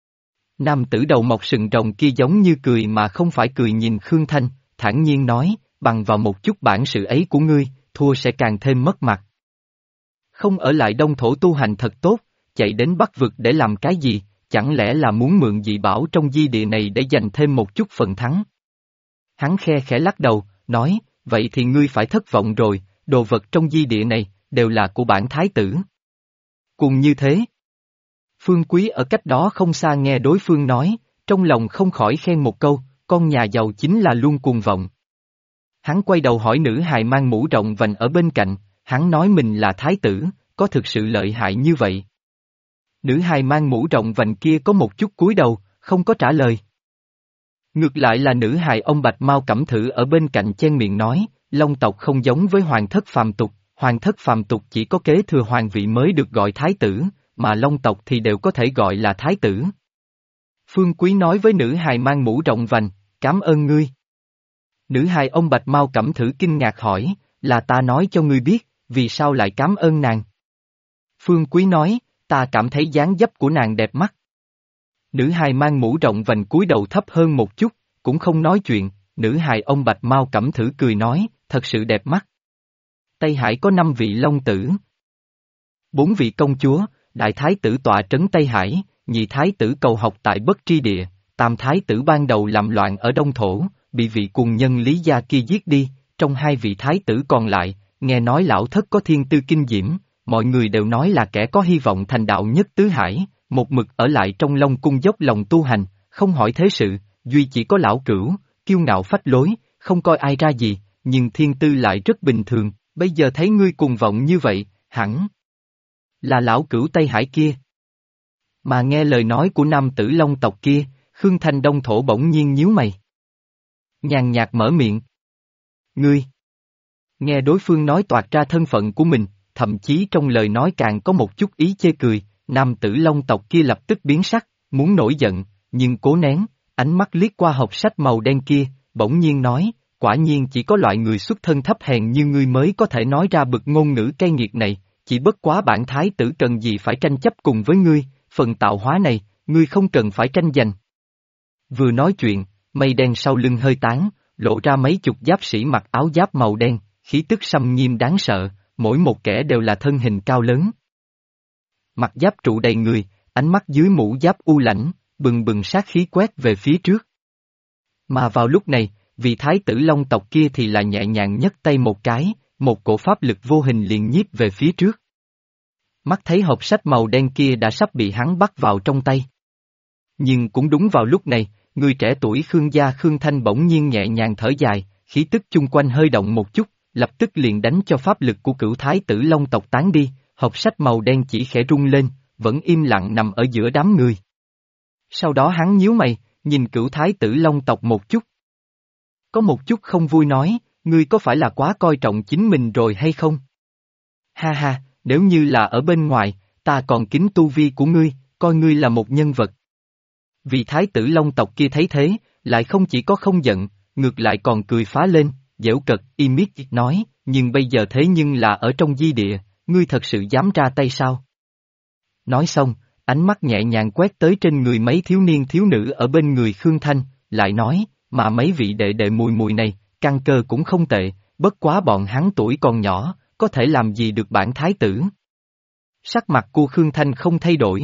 Nam tử đầu mọc sừng rồng kia giống như cười mà không phải cười nhìn Khương Thanh, thản nhiên nói, bằng vào một chút bản sự ấy của ngươi, thua sẽ càng thêm mất mặt. Không ở lại Đông Thổ tu hành thật tốt, chạy đến Bắc vực để làm cái gì, chẳng lẽ là muốn mượn dị bảo trong di địa này để giành thêm một chút phần thắng? Hắn khe khẽ lắc đầu, nói, vậy thì ngươi phải thất vọng rồi, đồ vật trong di địa này, đều là của bản thái tử. Cùng như thế. Phương Quý ở cách đó không xa nghe đối phương nói, trong lòng không khỏi khen một câu, con nhà giàu chính là luôn cuồng vọng. Hắn quay đầu hỏi nữ hài mang mũ rộng vành ở bên cạnh, hắn nói mình là thái tử, có thực sự lợi hại như vậy? Nữ hài mang mũ rộng vành kia có một chút cúi đầu, không có trả lời. Ngược lại là nữ hài ông Bạch Mao Cẩm Thử ở bên cạnh chen miệng nói, Long tộc không giống với hoàng thất phàm tục chỉ có kế thừa hoàng vị mới được gọi thái tử, mà Long tộc thì đều có thể gọi là thái tử. Phương Quý nói với nữ hài mang mũ rộng vành, cảm ơn ngươi. Nữ hài ông Bạch Mao Cẩm Thử kinh ngạc hỏi, là ta nói cho ngươi biết, vì sao lại cảm ơn nàng? Phương Quý nói, ta cảm thấy dáng dấp của nàng đẹp mắt. Nữ hài mang mũ rộng vành cúi đầu thấp hơn một chút, cũng không nói chuyện, nữ hài ông Bạch Mao Cẩm Thử cười nói, thật sự đẹp mắt. Tây Hải có 5 vị long tử. 4 vị công chúa, đại thái tử tọa trấn Tây Hải, nhị thái tử cầu học tại Bất Tri Địa, tam thái tử ban đầu làm loạn ở Đông Thổ, bị vị cuồng nhân Lý Gia kia giết đi, trong 2 vị thái tử còn lại, nghe nói lão thất có thiên tư kinh diễm, mọi người đều nói là kẻ có hy vọng thành đạo nhất tứ hải, một mực ở lại trong Long cung dốc lòng tu hành, không hỏi thế sự, duy chỉ có lão cửu, kiêu ngạo phách lối, không coi ai ra gì, nhưng thiên tư lại rất bình thường, bây giờ thấy ngươi cuồng vọng như vậy, hẳn là lão cửu Tây Hải kia. Mà nghe lời nói của nam tử Long tộc kia, Khương Thanh Đông Thổ bỗng nhiên nhíu mày. Nhàn nhạt mở miệng. Ngươi. Nghe đối phương nói toạc ra thân phận của mình, thậm chí trong lời nói càng có một chút ý chê cười, nam tử Long tộc kia lập tức biến sắc, muốn nổi giận, nhưng cố nén, ánh mắt liếc qua hộp sách màu đen kia, bỗng nhiên nói, quả nhiên chỉ có loại người xuất thân thấp hèn như ngươi mới có thể nói ra bực ngôn ngữ cay nghiệt này, chỉ bất quá bản thái tử cần gì phải tranh chấp cùng với ngươi, phần tạo hóa này, ngươi không cần phải tranh giành. Vừa nói chuyện, mây đen sau lưng hơi tán, lộ ra mấy chục giáp sĩ mặc áo giáp màu đen, khí tức xâm nghiêm đáng sợ, mỗi một kẻ đều là thân hình cao lớn. Mặt giáp trụ đầy người, ánh mắt dưới mũ giáp u lãnh, bừng bừng sát khí quét về phía trước. Mà vào lúc này, vị thái tử Long tộc kia thì là nhẹ nhàng nhấc tay một cái, một cổ pháp lực vô hình liền nhiếp về phía trước. Mắt thấy hộp sách màu đen kia đã sắp bị hắn bắt vào trong tay. Nhưng cũng đúng vào lúc này, người trẻ tuổi Khương gia Khương Thanh bỗng nhiên nhẹ nhàng thở dài, khí tức chung quanh hơi động một chút, lập tức liền đánh cho pháp lực của cửu thái tử Long tộc tán đi, hộp sách màu đen chỉ khẽ rung lên, vẫn im lặng nằm ở giữa đám người. Sau đó hắn nhíu mày, nhìn cửu thái tử Long tộc một chút. Có một chút không vui nói, ngươi có phải là quá coi trọng chính mình rồi hay không? Ha ha, nếu như là ở bên ngoài, ta còn kính tu vi của ngươi, coi ngươi là một nhân vật. Vị thái tử Long tộc kia thấy thế, lại không chỉ có không giận, ngược lại còn cười phá lên, giễu cợt, imít nói, nhưng bây giờ thế nhưng là ở trong di địa, ngươi thật sự dám ra tay sao? Nói xong, ánh mắt nhẹ nhàng quét tới trên người mấy thiếu niên thiếu nữ ở bên người Khương Thanh, lại nói, mà mấy vị đệ đệ mùi mùi này, căn cơ cũng không tệ, bất quá bọn hắn tuổi còn nhỏ, có thể làm gì được bản thái tử. Sắc mặt của Khương Thanh không thay đổi.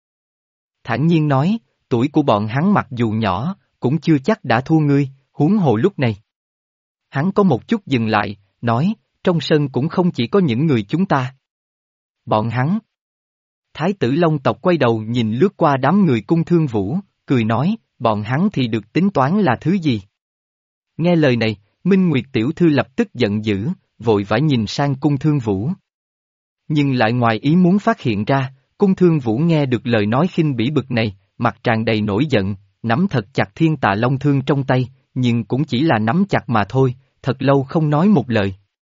Thản nhiên nói, tuổi của bọn hắn mặc dù nhỏ, cũng chưa chắc đã thua ngươi, huống hồ lúc này. Hắn có một chút dừng lại, nói, trong sân cũng không chỉ có những người chúng ta. Bọn hắn. Thái tử Long tộc quay đầu nhìn lướt qua đám người Cung Thương Vũ, cười nói, bọn hắn thì được tính toán là thứ gì? Nghe lời này, Minh Nguyệt tiểu thư lập tức giận dữ, vội vã nhìn sang Cung Thương Vũ. Nhưng lại ngoài ý muốn phát hiện ra, Cung Thương Vũ nghe được lời nói khinh bỉ bực này, mặt tràn đầy nổi giận, nắm thật chặt Thiên Tà Long thương trong tay, nhưng cũng chỉ là nắm chặt mà thôi, thật lâu không nói một lời.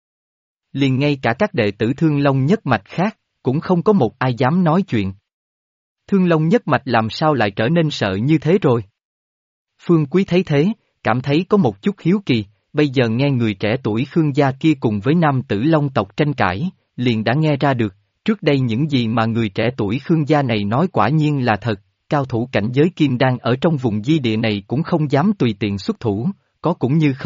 Liền ngay cả các đệ tử Thương Long nhất mạch khác, cũng không có một ai dám nói chuyện. Thương Long nhất mạch làm sao lại trở nên sợ như thế rồi? Phương Quý thấy thế, cảm thấy có một chút hiếu kỳ, bây giờ nghe người trẻ tuổi Khương gia kia cùng với nam tử Long tộc tranh cãi, liền đã nghe ra được, trước đây những gì mà người trẻ tuổi Khương gia này nói quả nhiên là thật, cao thủ cảnh giới kim đan ở trong vùng di địa này cũng không dám tùy tiện xuất thủ, có cũng như không,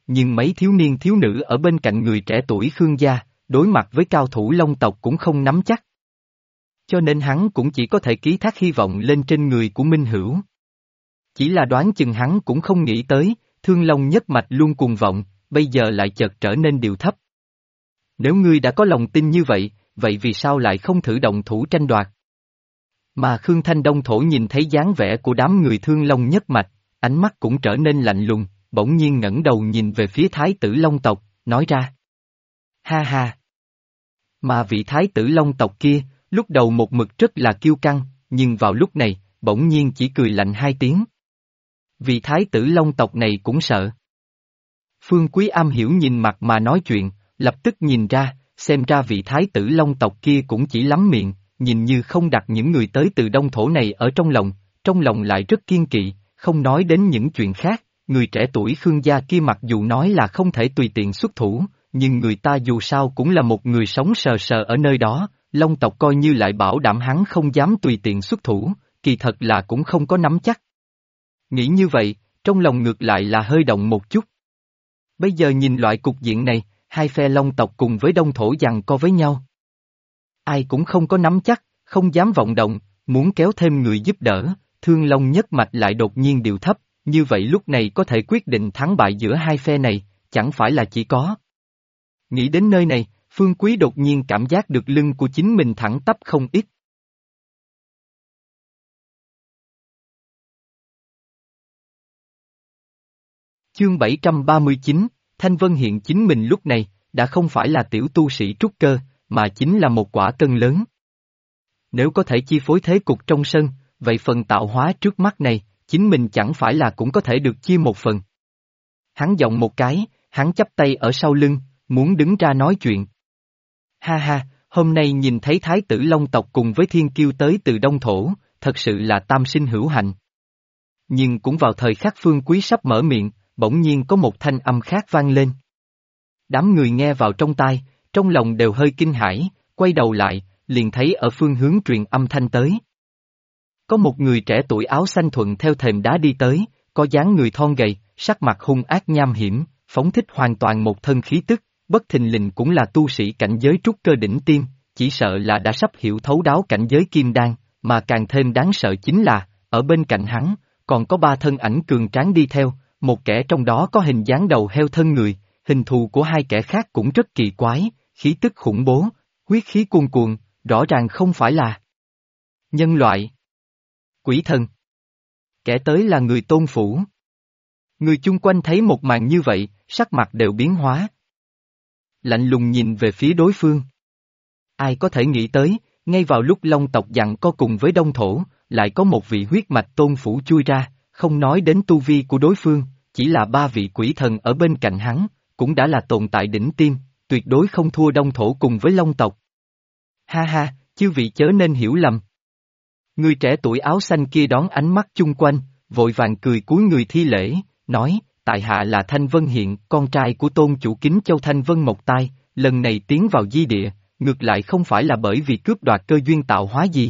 nhưng mấy thiếu niên thiếu nữ ở bên cạnh người trẻ tuổi Khương gia, đối mặt với cao thủ Long tộc cũng không nắm chắc. Cho nên hắn cũng chỉ có thể ký thác hy vọng lên trên người của Minh Hữu. Chỉ là đoán chừng hắn cũng không nghĩ tới, Thương Long nhất mạch luôn cuồng vọng, bây giờ lại chợt trở nên điệu thấp. Nếu ngươi đã có lòng tin như vậy, vậy vì sao lại không thử động thủ tranh đoạt? Mà Khương Thanh Đông Thổ nhìn thấy dáng vẻ của đám người Thương Long nhất mạch, ánh mắt cũng trở nên lạnh lùng, bỗng nhiên ngẩng đầu nhìn về phía Thái tử Long tộc, nói ra. Ha ha! Mà vị Thái tử Long tộc kia, lúc đầu một mực rất là kiêu căng, nhưng vào lúc này, bỗng nhiên chỉ cười lạnh hai tiếng. Vị Thái tử Long tộc này cũng sợ. Phương Quý am hiểu nhìn mặt mà nói chuyện, lập tức nhìn ra, xem ra vị Thái tử Long tộc kia cũng chỉ lắm miệng, nhìn như không đặt những người tới từ Đông Thổ này ở trong lòng lại rất kiên kỵ, không nói đến những chuyện khác, người trẻ tuổi Khương gia kia mặc dù nói là không thể tùy tiện xuất thủ, nhưng người ta dù sao cũng là một người sống sờ sờ ở nơi đó, Long tộc coi như lại bảo đảm hắn không dám tùy tiện xuất thủ, kỳ thật là cũng không có nắm chắc. Nghĩ như vậy, trong lòng ngược lại là hơi động một chút. Bây giờ nhìn loại cục diện này, hai phe Long tộc cùng với Đông Thổ giằng co với nhau. Ai cũng không có nắm chắc, không dám vọng động, muốn kéo thêm người giúp đỡ, Thương Long nhất mạch lại đột nhiên điều thấp, như vậy lúc này có thể quyết định thắng bại giữa hai phe này, chẳng phải là chỉ có. Nghĩ đến nơi này, Phương Quý đột nhiên cảm giác được lưng của chính mình thẳng tắp không ít. Chương 739, Thanh Vân hiện chính mình lúc này, đã không phải là tiểu tu sĩ trúc cơ, mà chính là một quả cân lớn. Nếu có thể chi phối thế cục trong sân, vậy phần tạo hóa trước mắt này, chính mình chẳng phải là cũng có thể được chia một phần. Hắn giọng một cái, hắn chắp tay ở sau lưng, muốn đứng ra nói chuyện. Ha ha, hôm nay nhìn thấy Thái tử Long tộc cùng với Thiên Kiêu tới từ Đông Thổ, thật sự là tam sinh hữu hạnh. Nhưng cũng vào thời khắc Phương Quý sắp mở miệng, bỗng nhiên có một thanh âm khác vang lên. Đám người nghe vào trong tai, trong lòng đều hơi kinh hãi, quay đầu lại, liền thấy ở phương hướng truyền âm thanh tới. Có một người trẻ tuổi áo xanh thuận theo thềm đá đi tới, có dáng người thon gầy, sắc mặt hung ác nham hiểm, phóng thích hoàn toàn một thân khí tức, bất thình lình cũng là tu sĩ cảnh giới trúc cơ đỉnh tiên, chỉ sợ là đã sắp hiểu thấu đáo cảnh giới kim đan, mà càng thêm đáng sợ chính là, ở bên cạnh hắn, còn có ba thân ảnh cường tráng đi theo, một kẻ trong đó có hình dáng đầu heo thân người, hình thù của hai kẻ khác cũng rất kỳ quái, khí tức khủng bố, huyết khí cuồn cuộn, rõ ràng không phải là nhân loại. Quỷ thần. Kẻ tới là người Tôn Phủ. Người chung quanh thấy một màn như vậy, sắc mặt đều biến hóa. Lạnh lùng nhìn về phía đối phương. Ai có thể nghĩ tới, ngay vào lúc Long tộc giằng co cùng với Đông Thổ, lại có một vị huyết mạch Tôn Phủ chui ra, không nói đến tu vi của đối phương, chỉ là ba vị quỷ thần ở bên cạnh hắn, cũng đã là tồn tại đỉnh tiêm, tuyệt đối không thua Đông Thổ cùng với Long tộc. Ha ha, chư vị chớ nên hiểu lầm. Người trẻ tuổi áo xanh kia đón ánh mắt chung quanh, vội vàng cười cúi người thi lễ, nói, tại hạ là Thanh Vân Hiện, con trai của tôn chủ Kính Châu Thanh Vân Mộc Tai, lần này tiến vào di địa, ngược lại không phải là bởi vì cướp đoạt cơ duyên tạo hóa gì,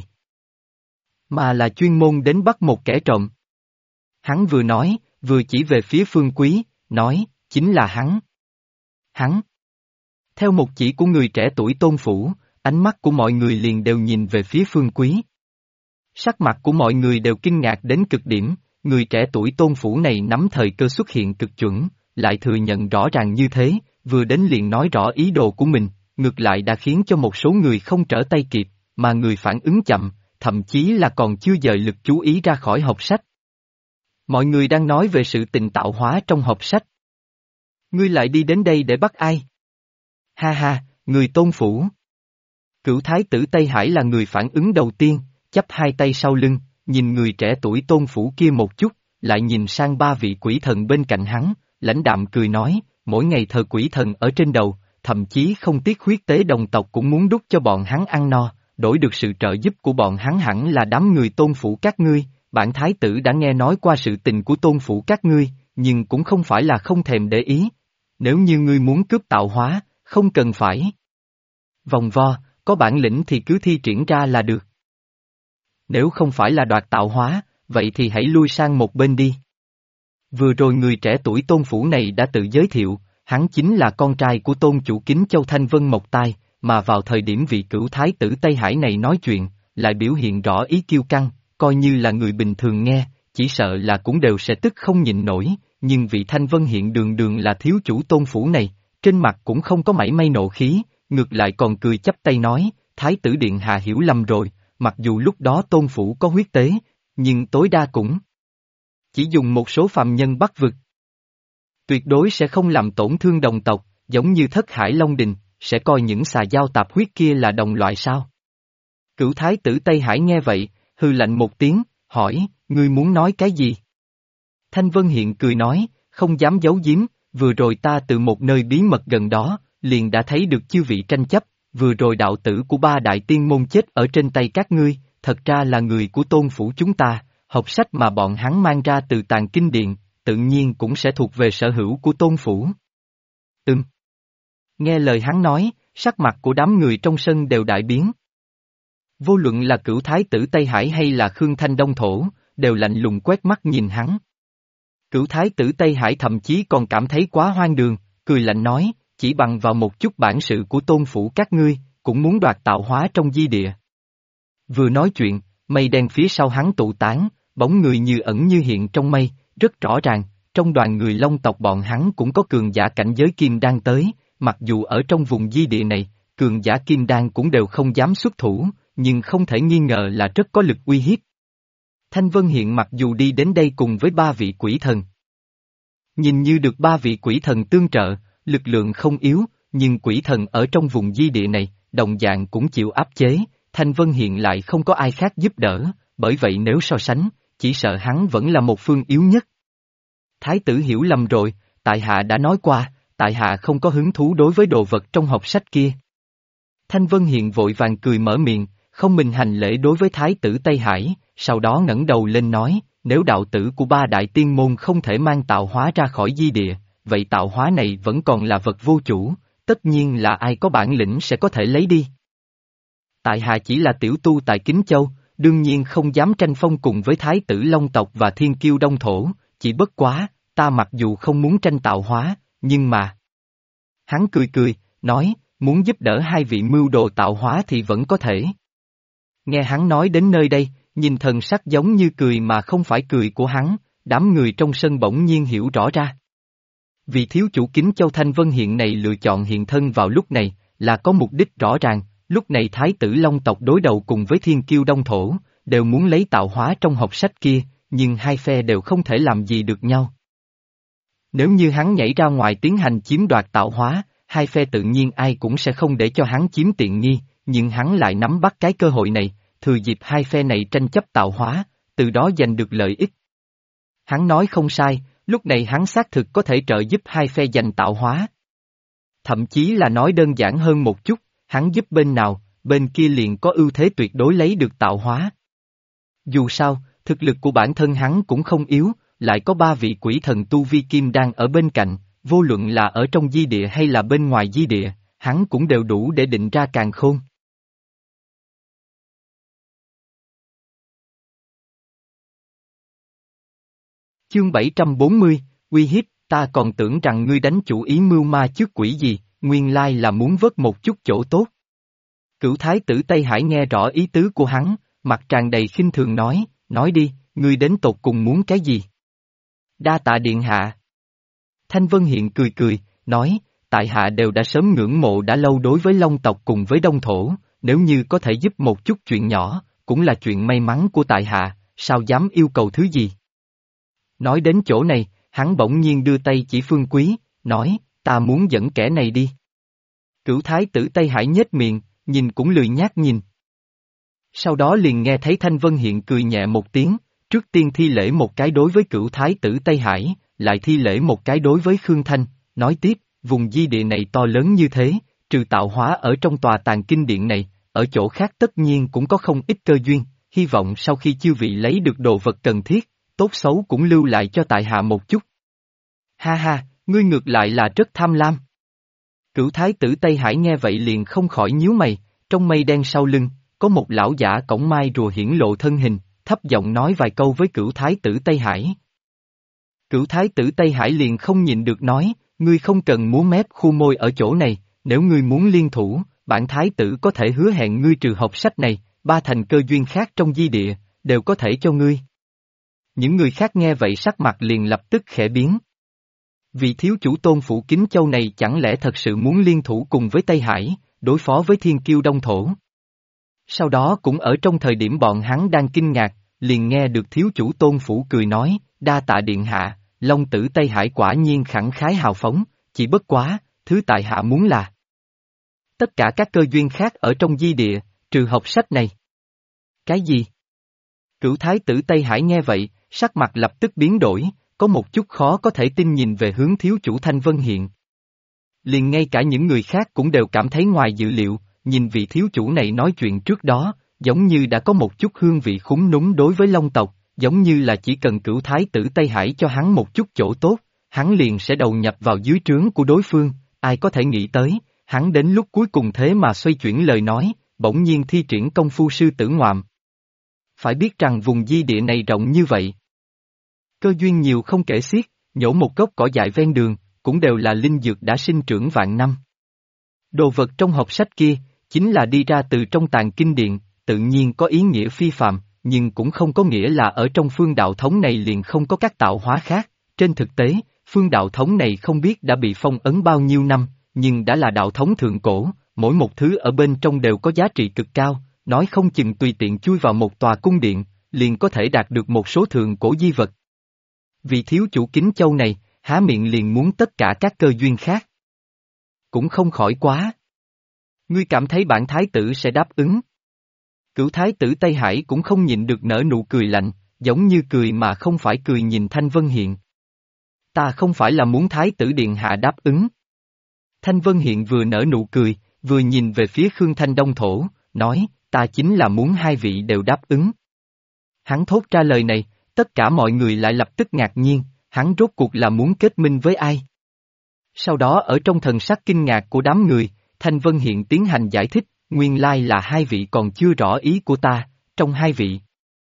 mà là chuyên môn đến bắt một kẻ trộm. Hắn vừa nói, vừa chỉ về phía Phương Quý, nói, chính là hắn. Hắn. Theo một chỉ của người trẻ tuổi Tôn Phủ, ánh mắt của mọi người liền đều nhìn về phía Phương Quý. Sắc mặt của mọi người đều kinh ngạc đến cực điểm, người trẻ tuổi Tôn Phủ này nắm thời cơ xuất hiện cực chuẩn, lại thừa nhận rõ ràng như thế, vừa đến liền nói rõ ý đồ của mình, ngược lại đã khiến cho một số người không trở tay kịp, mà người phản ứng chậm, thậm chí là còn chưa dời lực chú ý ra khỏi hộp sách. Mọi người đang nói về sự tình tạo hóa trong hộp sách. Ngươi lại đi đến đây để bắt ai? Ha ha, người Tôn Phủ. Cửu thái tử Tây Hải là người phản ứng đầu tiên, chắp hai tay sau lưng, nhìn người trẻ tuổi Tôn Phủ kia một chút, lại nhìn sang ba vị quỷ thần bên cạnh hắn, lãnh đạm cười nói, mỗi ngày thờ quỷ thần ở trên đầu, thậm chí không tiếc huyết tế đồng tộc cũng muốn đút cho bọn hắn ăn no, đổi được sự trợ giúp của bọn hắn hẳn là đám người Tôn Phủ các ngươi, bản thái tử đã nghe nói qua sự tình của Tôn Phủ các ngươi, nhưng cũng không phải là không thèm để ý. Nếu như ngươi muốn cướp tạo hóa, không cần phải vòng vo, có bản lĩnh thì cứ thi triển ra là được. Nếu không phải là đoạt tạo hóa, vậy thì hãy lui sang một bên đi. Vừa rồi người trẻ tuổi Tôn Phủ này đã tự giới thiệu, hắn chính là con trai của Tôn chủ Kính Châu Thanh Vân Mộc Tai, mà vào thời điểm vị cửu thái tử Tây Hải này nói chuyện, lại biểu hiện rõ ý kiêu căng, coi như là người bình thường nghe, chỉ sợ là cũng đều sẽ tức không nhịn nổi, nhưng vị Thanh Vân hiện đường đường là thiếu chủ Tôn Phủ này, trên mặt cũng không có mảy may nộ khí, ngược lại còn cười chắp tay nói, Thái tử Điện Hạ hiểu lầm rồi, mặc dù lúc đó Tôn Phủ có huyết tế, nhưng tối đa cũng chỉ dùng một số phàm nhân bắt vực. Tuyệt đối sẽ không làm tổn thương đồng tộc, giống như Thất Hải Long Đình, sẽ coi những xà dao tạp huyết kia là đồng loại sao. Cửu thái tử Tây Hải nghe vậy, hừ lạnh một tiếng, hỏi, ngươi muốn nói cái gì? Thanh Vân Hiện cười nói, không dám giấu giếm, vừa rồi ta từ một nơi bí mật gần đó, liền đã thấy được chư vị tranh chấp, vừa rồi đạo tử của ba đại tiên môn chết ở trên tay các ngươi, thật ra là người của Tôn Phủ chúng ta, học sách mà bọn hắn mang ra từ Tàng Kinh Điện, tự nhiên cũng sẽ thuộc về sở hữu của Tôn Phủ. Nghe lời hắn nói, sắc mặt của đám người trong sân đều đại biến. Vô luận là cửu thái tử Tây Hải hay là Khương Thanh Đông Thổ, đều lạnh lùng quét mắt nhìn hắn. Cửu thái tử Tây Hải thậm chí còn cảm thấy quá hoang đường, cười lạnh nói, chỉ bằng vào một chút bản sự của Tôn Phủ các ngươi, cũng muốn đoạt tạo hóa trong di địa. Vừa nói chuyện, mây đen phía sau hắn tụ tán, bóng người như ẩn như hiện trong mây, rất rõ ràng, trong đoàn người Long tộc bọn hắn cũng có cường giả cảnh giới kim đan tới, mặc dù ở trong vùng di địa này, cường giả kim đan cũng đều không dám xuất thủ, nhưng không thể nghi ngờ là rất có lực uy hiếp. Thanh Vân Hiện mặc dù đi đến đây cùng với ba vị quỷ thần. Nhìn như được ba vị quỷ thần tương trợ, lực lượng không yếu, nhưng quỷ thần ở trong vùng di địa này, đồng dạng cũng chịu áp chế, Thanh Vân Hiện lại không có ai khác giúp đỡ, bởi vậy nếu so sánh, chỉ sợ hắn vẫn là một phương yếu nhất. Thái tử hiểu lầm rồi, tại hạ đã nói qua, tại hạ không có hứng thú đối với đồ vật trong hộp sách kia. Thanh Vân Hiện vội vàng cười mở miệng, không mình hành lễ đối với Thái tử Tây Hải, sau đó ngẩng đầu lên nói, nếu đạo tử của ba đại tiên môn không thể mang tạo hóa ra khỏi di địa, vậy tạo hóa này vẫn còn là vật vô chủ, tất nhiên là ai có bản lĩnh sẽ có thể lấy đi. Tại hạ chỉ là tiểu tu tại Kính Châu, đương nhiên không dám tranh phong cùng với Thái tử Long tộc và Thiên Kiêu Đông Thổ, chỉ bất quá, ta mặc dù không muốn tranh tạo hóa, nhưng mà... Hắn cười cười, nói, muốn giúp đỡ hai vị mưu đồ tạo hóa thì vẫn có thể. Nghe hắn nói đến nơi đây, nhìn thần sắc giống như cười mà không phải cười của hắn, đám người trong sân bỗng nhiên hiểu rõ ra. Vị thiếu chủ Kính Châu Thanh Vân Hiện này lựa chọn hiện thân vào lúc này, là có mục đích rõ ràng, lúc này Thái tử Long tộc đối đầu cùng với Thiên Kiêu Đông Thổ, đều muốn lấy tạo hóa trong hộp sách kia, nhưng hai phe đều không thể làm gì được nhau. Nếu như hắn nhảy ra ngoài tiến hành chiếm đoạt tạo hóa, hai phe tự nhiên ai cũng sẽ không để cho hắn chiếm tiện nghi, nhưng hắn lại nắm bắt cái cơ hội này, thừa dịp hai phe này tranh chấp tạo hóa, từ đó giành được lợi ích. Hắn nói không sai, lúc này hắn xác thực có thể trợ giúp hai phe giành tạo hóa. Thậm chí là nói đơn giản hơn một chút, hắn giúp bên nào, bên kia liền có ưu thế tuyệt đối lấy được tạo hóa. Dù sao, thực lực của bản thân hắn cũng không yếu, lại có ba vị quỷ thần tu vi kim đang ở bên cạnh, vô luận là ở trong di địa hay là bên ngoài di địa, hắn cũng đều đủ để định ra càn khôn. Chương 740, uy hiếp, ta còn tưởng rằng ngươi đánh chủ ý mưu ma trước quỷ gì, nguyên lai là muốn vớt một chút chỗ tốt. Cửu thái tử Tây Hải nghe rõ ý tứ của hắn, mặt tràn đầy khinh thường nói đi, ngươi đến tột cùng muốn cái gì? Đa tạ điện hạ. Thanh Vân Hiện cười cười, nói, tại hạ đều đã sớm ngưỡng mộ đã lâu đối với Long tộc cùng với Đông Thổ, nếu như có thể giúp một chút chuyện nhỏ, cũng là chuyện may mắn của tại hạ, sao dám yêu cầu thứ gì? Nói đến chỗ này, hắn bỗng nhiên đưa tay chỉ Phương Quý, nói, ta muốn dẫn kẻ này đi. Cửu thái tử Tây Hải nhếch miệng, nhìn cũng lười nhác nhìn. Sau đó liền nghe thấy Thanh Vân Hiện cười nhẹ một tiếng, trước tiên thi lễ một cái đối với cửu thái tử Tây Hải, lại thi lễ một cái đối với Khương Thanh, nói tiếp, vùng di địa này to lớn như thế, trừ tạo hóa ở trong tòa Tàng Kinh Điện này, ở chỗ khác tất nhiên cũng có không ít cơ duyên, hy vọng sau khi chư vị lấy được đồ vật cần thiết, tốt xấu cũng lưu lại cho tại hạ một chút. Ha ha, ngươi ngược lại là rất tham lam. Cửu thái tử Tây Hải nghe vậy liền không khỏi nhíu mày, trong mây đen sau lưng, có một lão giả cổng mai rùa hiển lộ thân hình, thấp giọng nói vài câu với cửu thái tử Tây Hải. Cửu thái tử Tây Hải liền không nhịn được nói, ngươi không cần múa mép khu môi ở chỗ này, nếu ngươi muốn liên thủ, bản thái tử có thể hứa hẹn ngươi trừ học sách này, ba thành cơ duyên khác trong di địa, đều có thể cho ngươi. Những người khác nghe vậy sắc mặt liền lập tức khẽ biến. Vị thiếu chủ Tôn Phủ Kính Châu này chẳng lẽ thật sự muốn liên thủ cùng với Tây Hải, đối phó với thiên kiêu Đông Thổ. Sau đó cũng ở trong thời điểm bọn hắn đang kinh ngạc, liền nghe được thiếu chủ Tôn Phủ cười nói, đa tạ điện hạ, Long tử Tây Hải quả nhiên khẳng khái hào phóng, chỉ bất quá, thứ tại hạ muốn là tất cả các cơ duyên khác ở trong di địa, trừ học sách này. Cái gì? Cửu thái tử Tây Hải nghe vậy, sắc mặt lập tức biến đổi, có một chút khó có thể tin nhìn về hướng thiếu chủ Thanh Vân Hiện. Liền ngay cả những người khác cũng đều cảm thấy ngoài dự liệu, nhìn vị thiếu chủ này nói chuyện trước đó, giống như đã có một chút hương vị khúm núm đối với Long tộc, giống như là chỉ cần cửu thái tử Tây Hải cho hắn một chút chỗ tốt, hắn liền sẽ đầu nhập vào dưới trướng của đối phương, ai có thể nghĩ tới, hắn đến lúc cuối cùng thế mà xoay chuyển lời nói, bỗng nhiên thi triển công phu sư tử ngoạm. Phải biết rằng vùng di địa này rộng như vậy. Cơ duyên nhiều không kể xiết, nhổ một gốc cỏ dại ven đường, cũng đều là linh dược đã sinh trưởng vạn năm. Đồ vật trong hộp sách kia, chính là đi ra từ trong tàng kinh điện, tự nhiên có ý nghĩa phi phàm, nhưng cũng không có nghĩa là ở trong phương đạo thống này liền không có các tạo hóa khác. Trên thực tế, phương đạo thống này không biết đã bị phong ấn bao nhiêu năm, nhưng đã là đạo thống thượng cổ, mỗi một thứ ở bên trong đều có giá trị cực cao, nói không chừng tùy tiện chui vào một tòa cung điện, liền có thể đạt được một số thượng cổ di vật. Vị thiếu chủ Kính Châu này, há miệng liền muốn tất cả các cơ duyên khác. Cũng không khỏi quá. Ngươi cảm thấy bản thái tử sẽ đáp ứng? Cửu thái tử Tây Hải cũng không nhịn được nở nụ cười lạnh, giống như cười mà không phải cười nhìn Thanh Vân Hiện. Ta không phải là muốn thái tử điện hạ đáp ứng. Thanh Vân Hiện vừa nở nụ cười, vừa nhìn về phía Khương Thanh Đông Thổ, nói, ta chính là muốn hai vị đều đáp ứng. Hắn thốt ra lời này, tất cả mọi người lại lập tức ngạc nhiên, hắn rốt cuộc là muốn kết minh với ai? Sau đó ở trong thần sắc kinh ngạc của đám người, Thanh Vân Hiện tiến hành giải thích, nguyên lai là hai vị còn chưa rõ ý của ta, trong hai vị.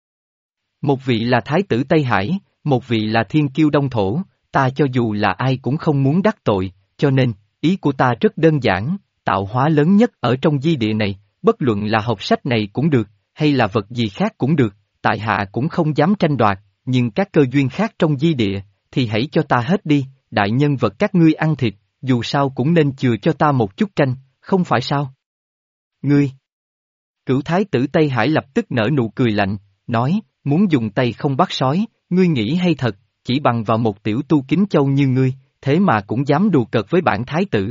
Một vị là Thái tử Tây Hải, một vị là Thiên Kiêu Đông Thổ, ta cho dù là ai cũng không muốn đắc tội, cho nên, ý của ta rất đơn giản, tạo hóa lớn nhất ở trong di địa này, bất luận là học sách này cũng được, hay là vật gì khác cũng được, tại hạ cũng không dám tranh đoạt, nhưng các cơ duyên khác trong di địa, thì hãy cho ta hết đi, đại nhân vật các ngươi ăn thịt, dù sao cũng nên chừa cho ta một chút canh, không phải sao? Ngươi! Cửu thái tử Tây Hải lập tức nở nụ cười lạnh, nói, muốn dùng tay không bắt sói, ngươi nghĩ hay thật, chỉ bằng vào một tiểu tu Kính Châu như ngươi, thế mà cũng dám đùa cợt với bản thái tử.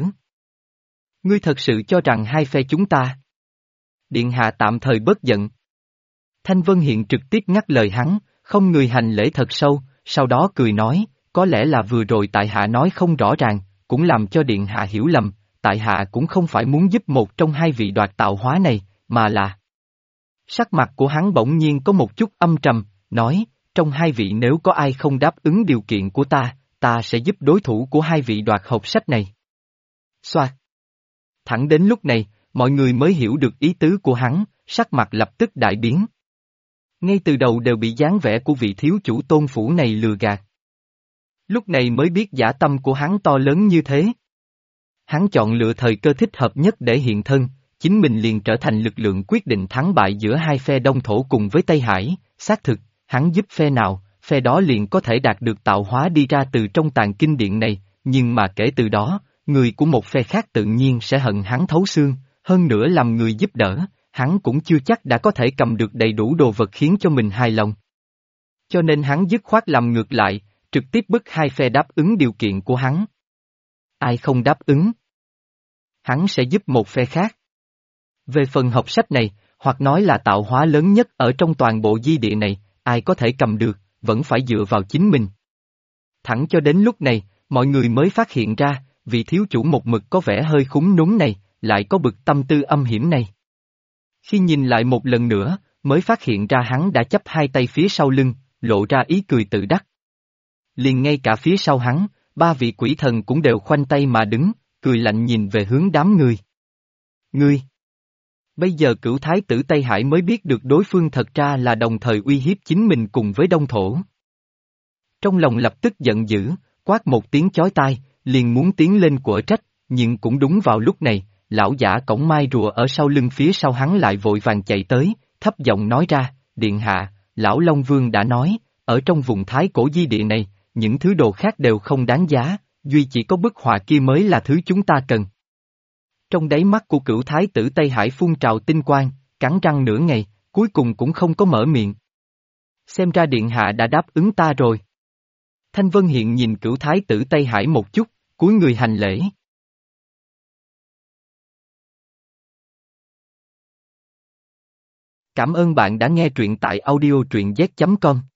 Ngươi thật sự cho rằng hai phe chúng ta. Điện hạ tạm thời bớt giận. Thanh Vân Hiện trực tiếp ngắt lời hắn, không người hành lễ thật sâu, sau đó cười nói, có lẽ là vừa rồi tại hạ nói không rõ ràng, cũng làm cho điện hạ hiểu lầm, tại hạ cũng không phải muốn giúp một trong hai vị đoạt tạo hóa này, mà là... Sắc mặt của hắn bỗng nhiên có một chút âm trầm, nói, trong hai vị nếu có ai không đáp ứng điều kiện của ta, ta sẽ giúp đối thủ của hai vị đoạt hộp sách này. Xoạt. Thẳng đến lúc này, mọi người mới hiểu được ý tứ của hắn, sắc mặt lập tức đại biến. Ngay từ đầu đều bị dáng vẻ của vị thiếu chủ Tôn Phủ này lừa gạt. Lúc này mới biết dã tâm của hắn to lớn như thế. Hắn chọn lựa thời cơ thích hợp nhất để hiện thân, chính mình liền trở thành lực lượng quyết định thắng bại giữa hai phe Đông Thổ cùng với Tây Hải, xác thực, hắn giúp phe nào, phe đó liền có thể đạt được tạo hóa đi ra từ trong tàng kinh điện này, nhưng mà kể từ đó, người của một phe khác tự nhiên sẽ hận hắn thấu xương, hơn nữa làm người giúp đỡ, hắn cũng chưa chắc đã có thể cầm được đầy đủ đồ vật khiến cho mình hài lòng. Cho nên hắn dứt khoát làm ngược lại, trực tiếp bức hai phe đáp ứng điều kiện của hắn. Ai không đáp ứng? Hắn sẽ giúp một phe khác. Về phần học sách này, hoặc nói là tạo hóa lớn nhất ở trong toàn bộ di địa này, ai có thể cầm được, vẫn phải dựa vào chính mình. Thẳng cho đến lúc này, mọi người mới phát hiện ra, vị thiếu chủ một mực có vẻ hơi khúm núm này, lại có bực tâm tư âm hiểm này. Khi nhìn lại một lần nữa, mới phát hiện ra hắn đã chắp hai tay phía sau lưng, lộ ra ý cười tự đắc. Liền ngay cả phía sau hắn, ba vị quỷ thần cũng đều khoanh tay mà đứng, cười lạnh nhìn về hướng đám người. Ngươi! Bây giờ cửu thái tử Tây Hải mới biết được đối phương thật ra là đồng thời uy hiếp chính mình cùng với Đông Thổ. Trong lòng lập tức giận dữ, quát một tiếng chói tai, liền muốn tiến lên quở trách, nhưng cũng đúng vào lúc này, lão giả cổng mai rùa ở sau lưng phía sau hắn lại vội vàng chạy tới, thấp giọng nói ra, điện hạ, lão Long Vương đã nói, ở trong vùng thái cổ di địa này, những thứ đồ khác đều không đáng giá, duy chỉ có bức họa kia mới là thứ chúng ta cần. Trong đáy mắt của cửu thái tử Tây Hải phun trào tinh quang, cắn răng nửa ngày, cuối cùng cũng không có mở miệng. Xem ra điện hạ đã đáp ứng ta rồi. Thanh Vân Hiện nhìn cửu thái tử Tây Hải một chút, cúi người hành lễ. Cảm ơn bạn đã nghe truyện tại audio truyện z.com.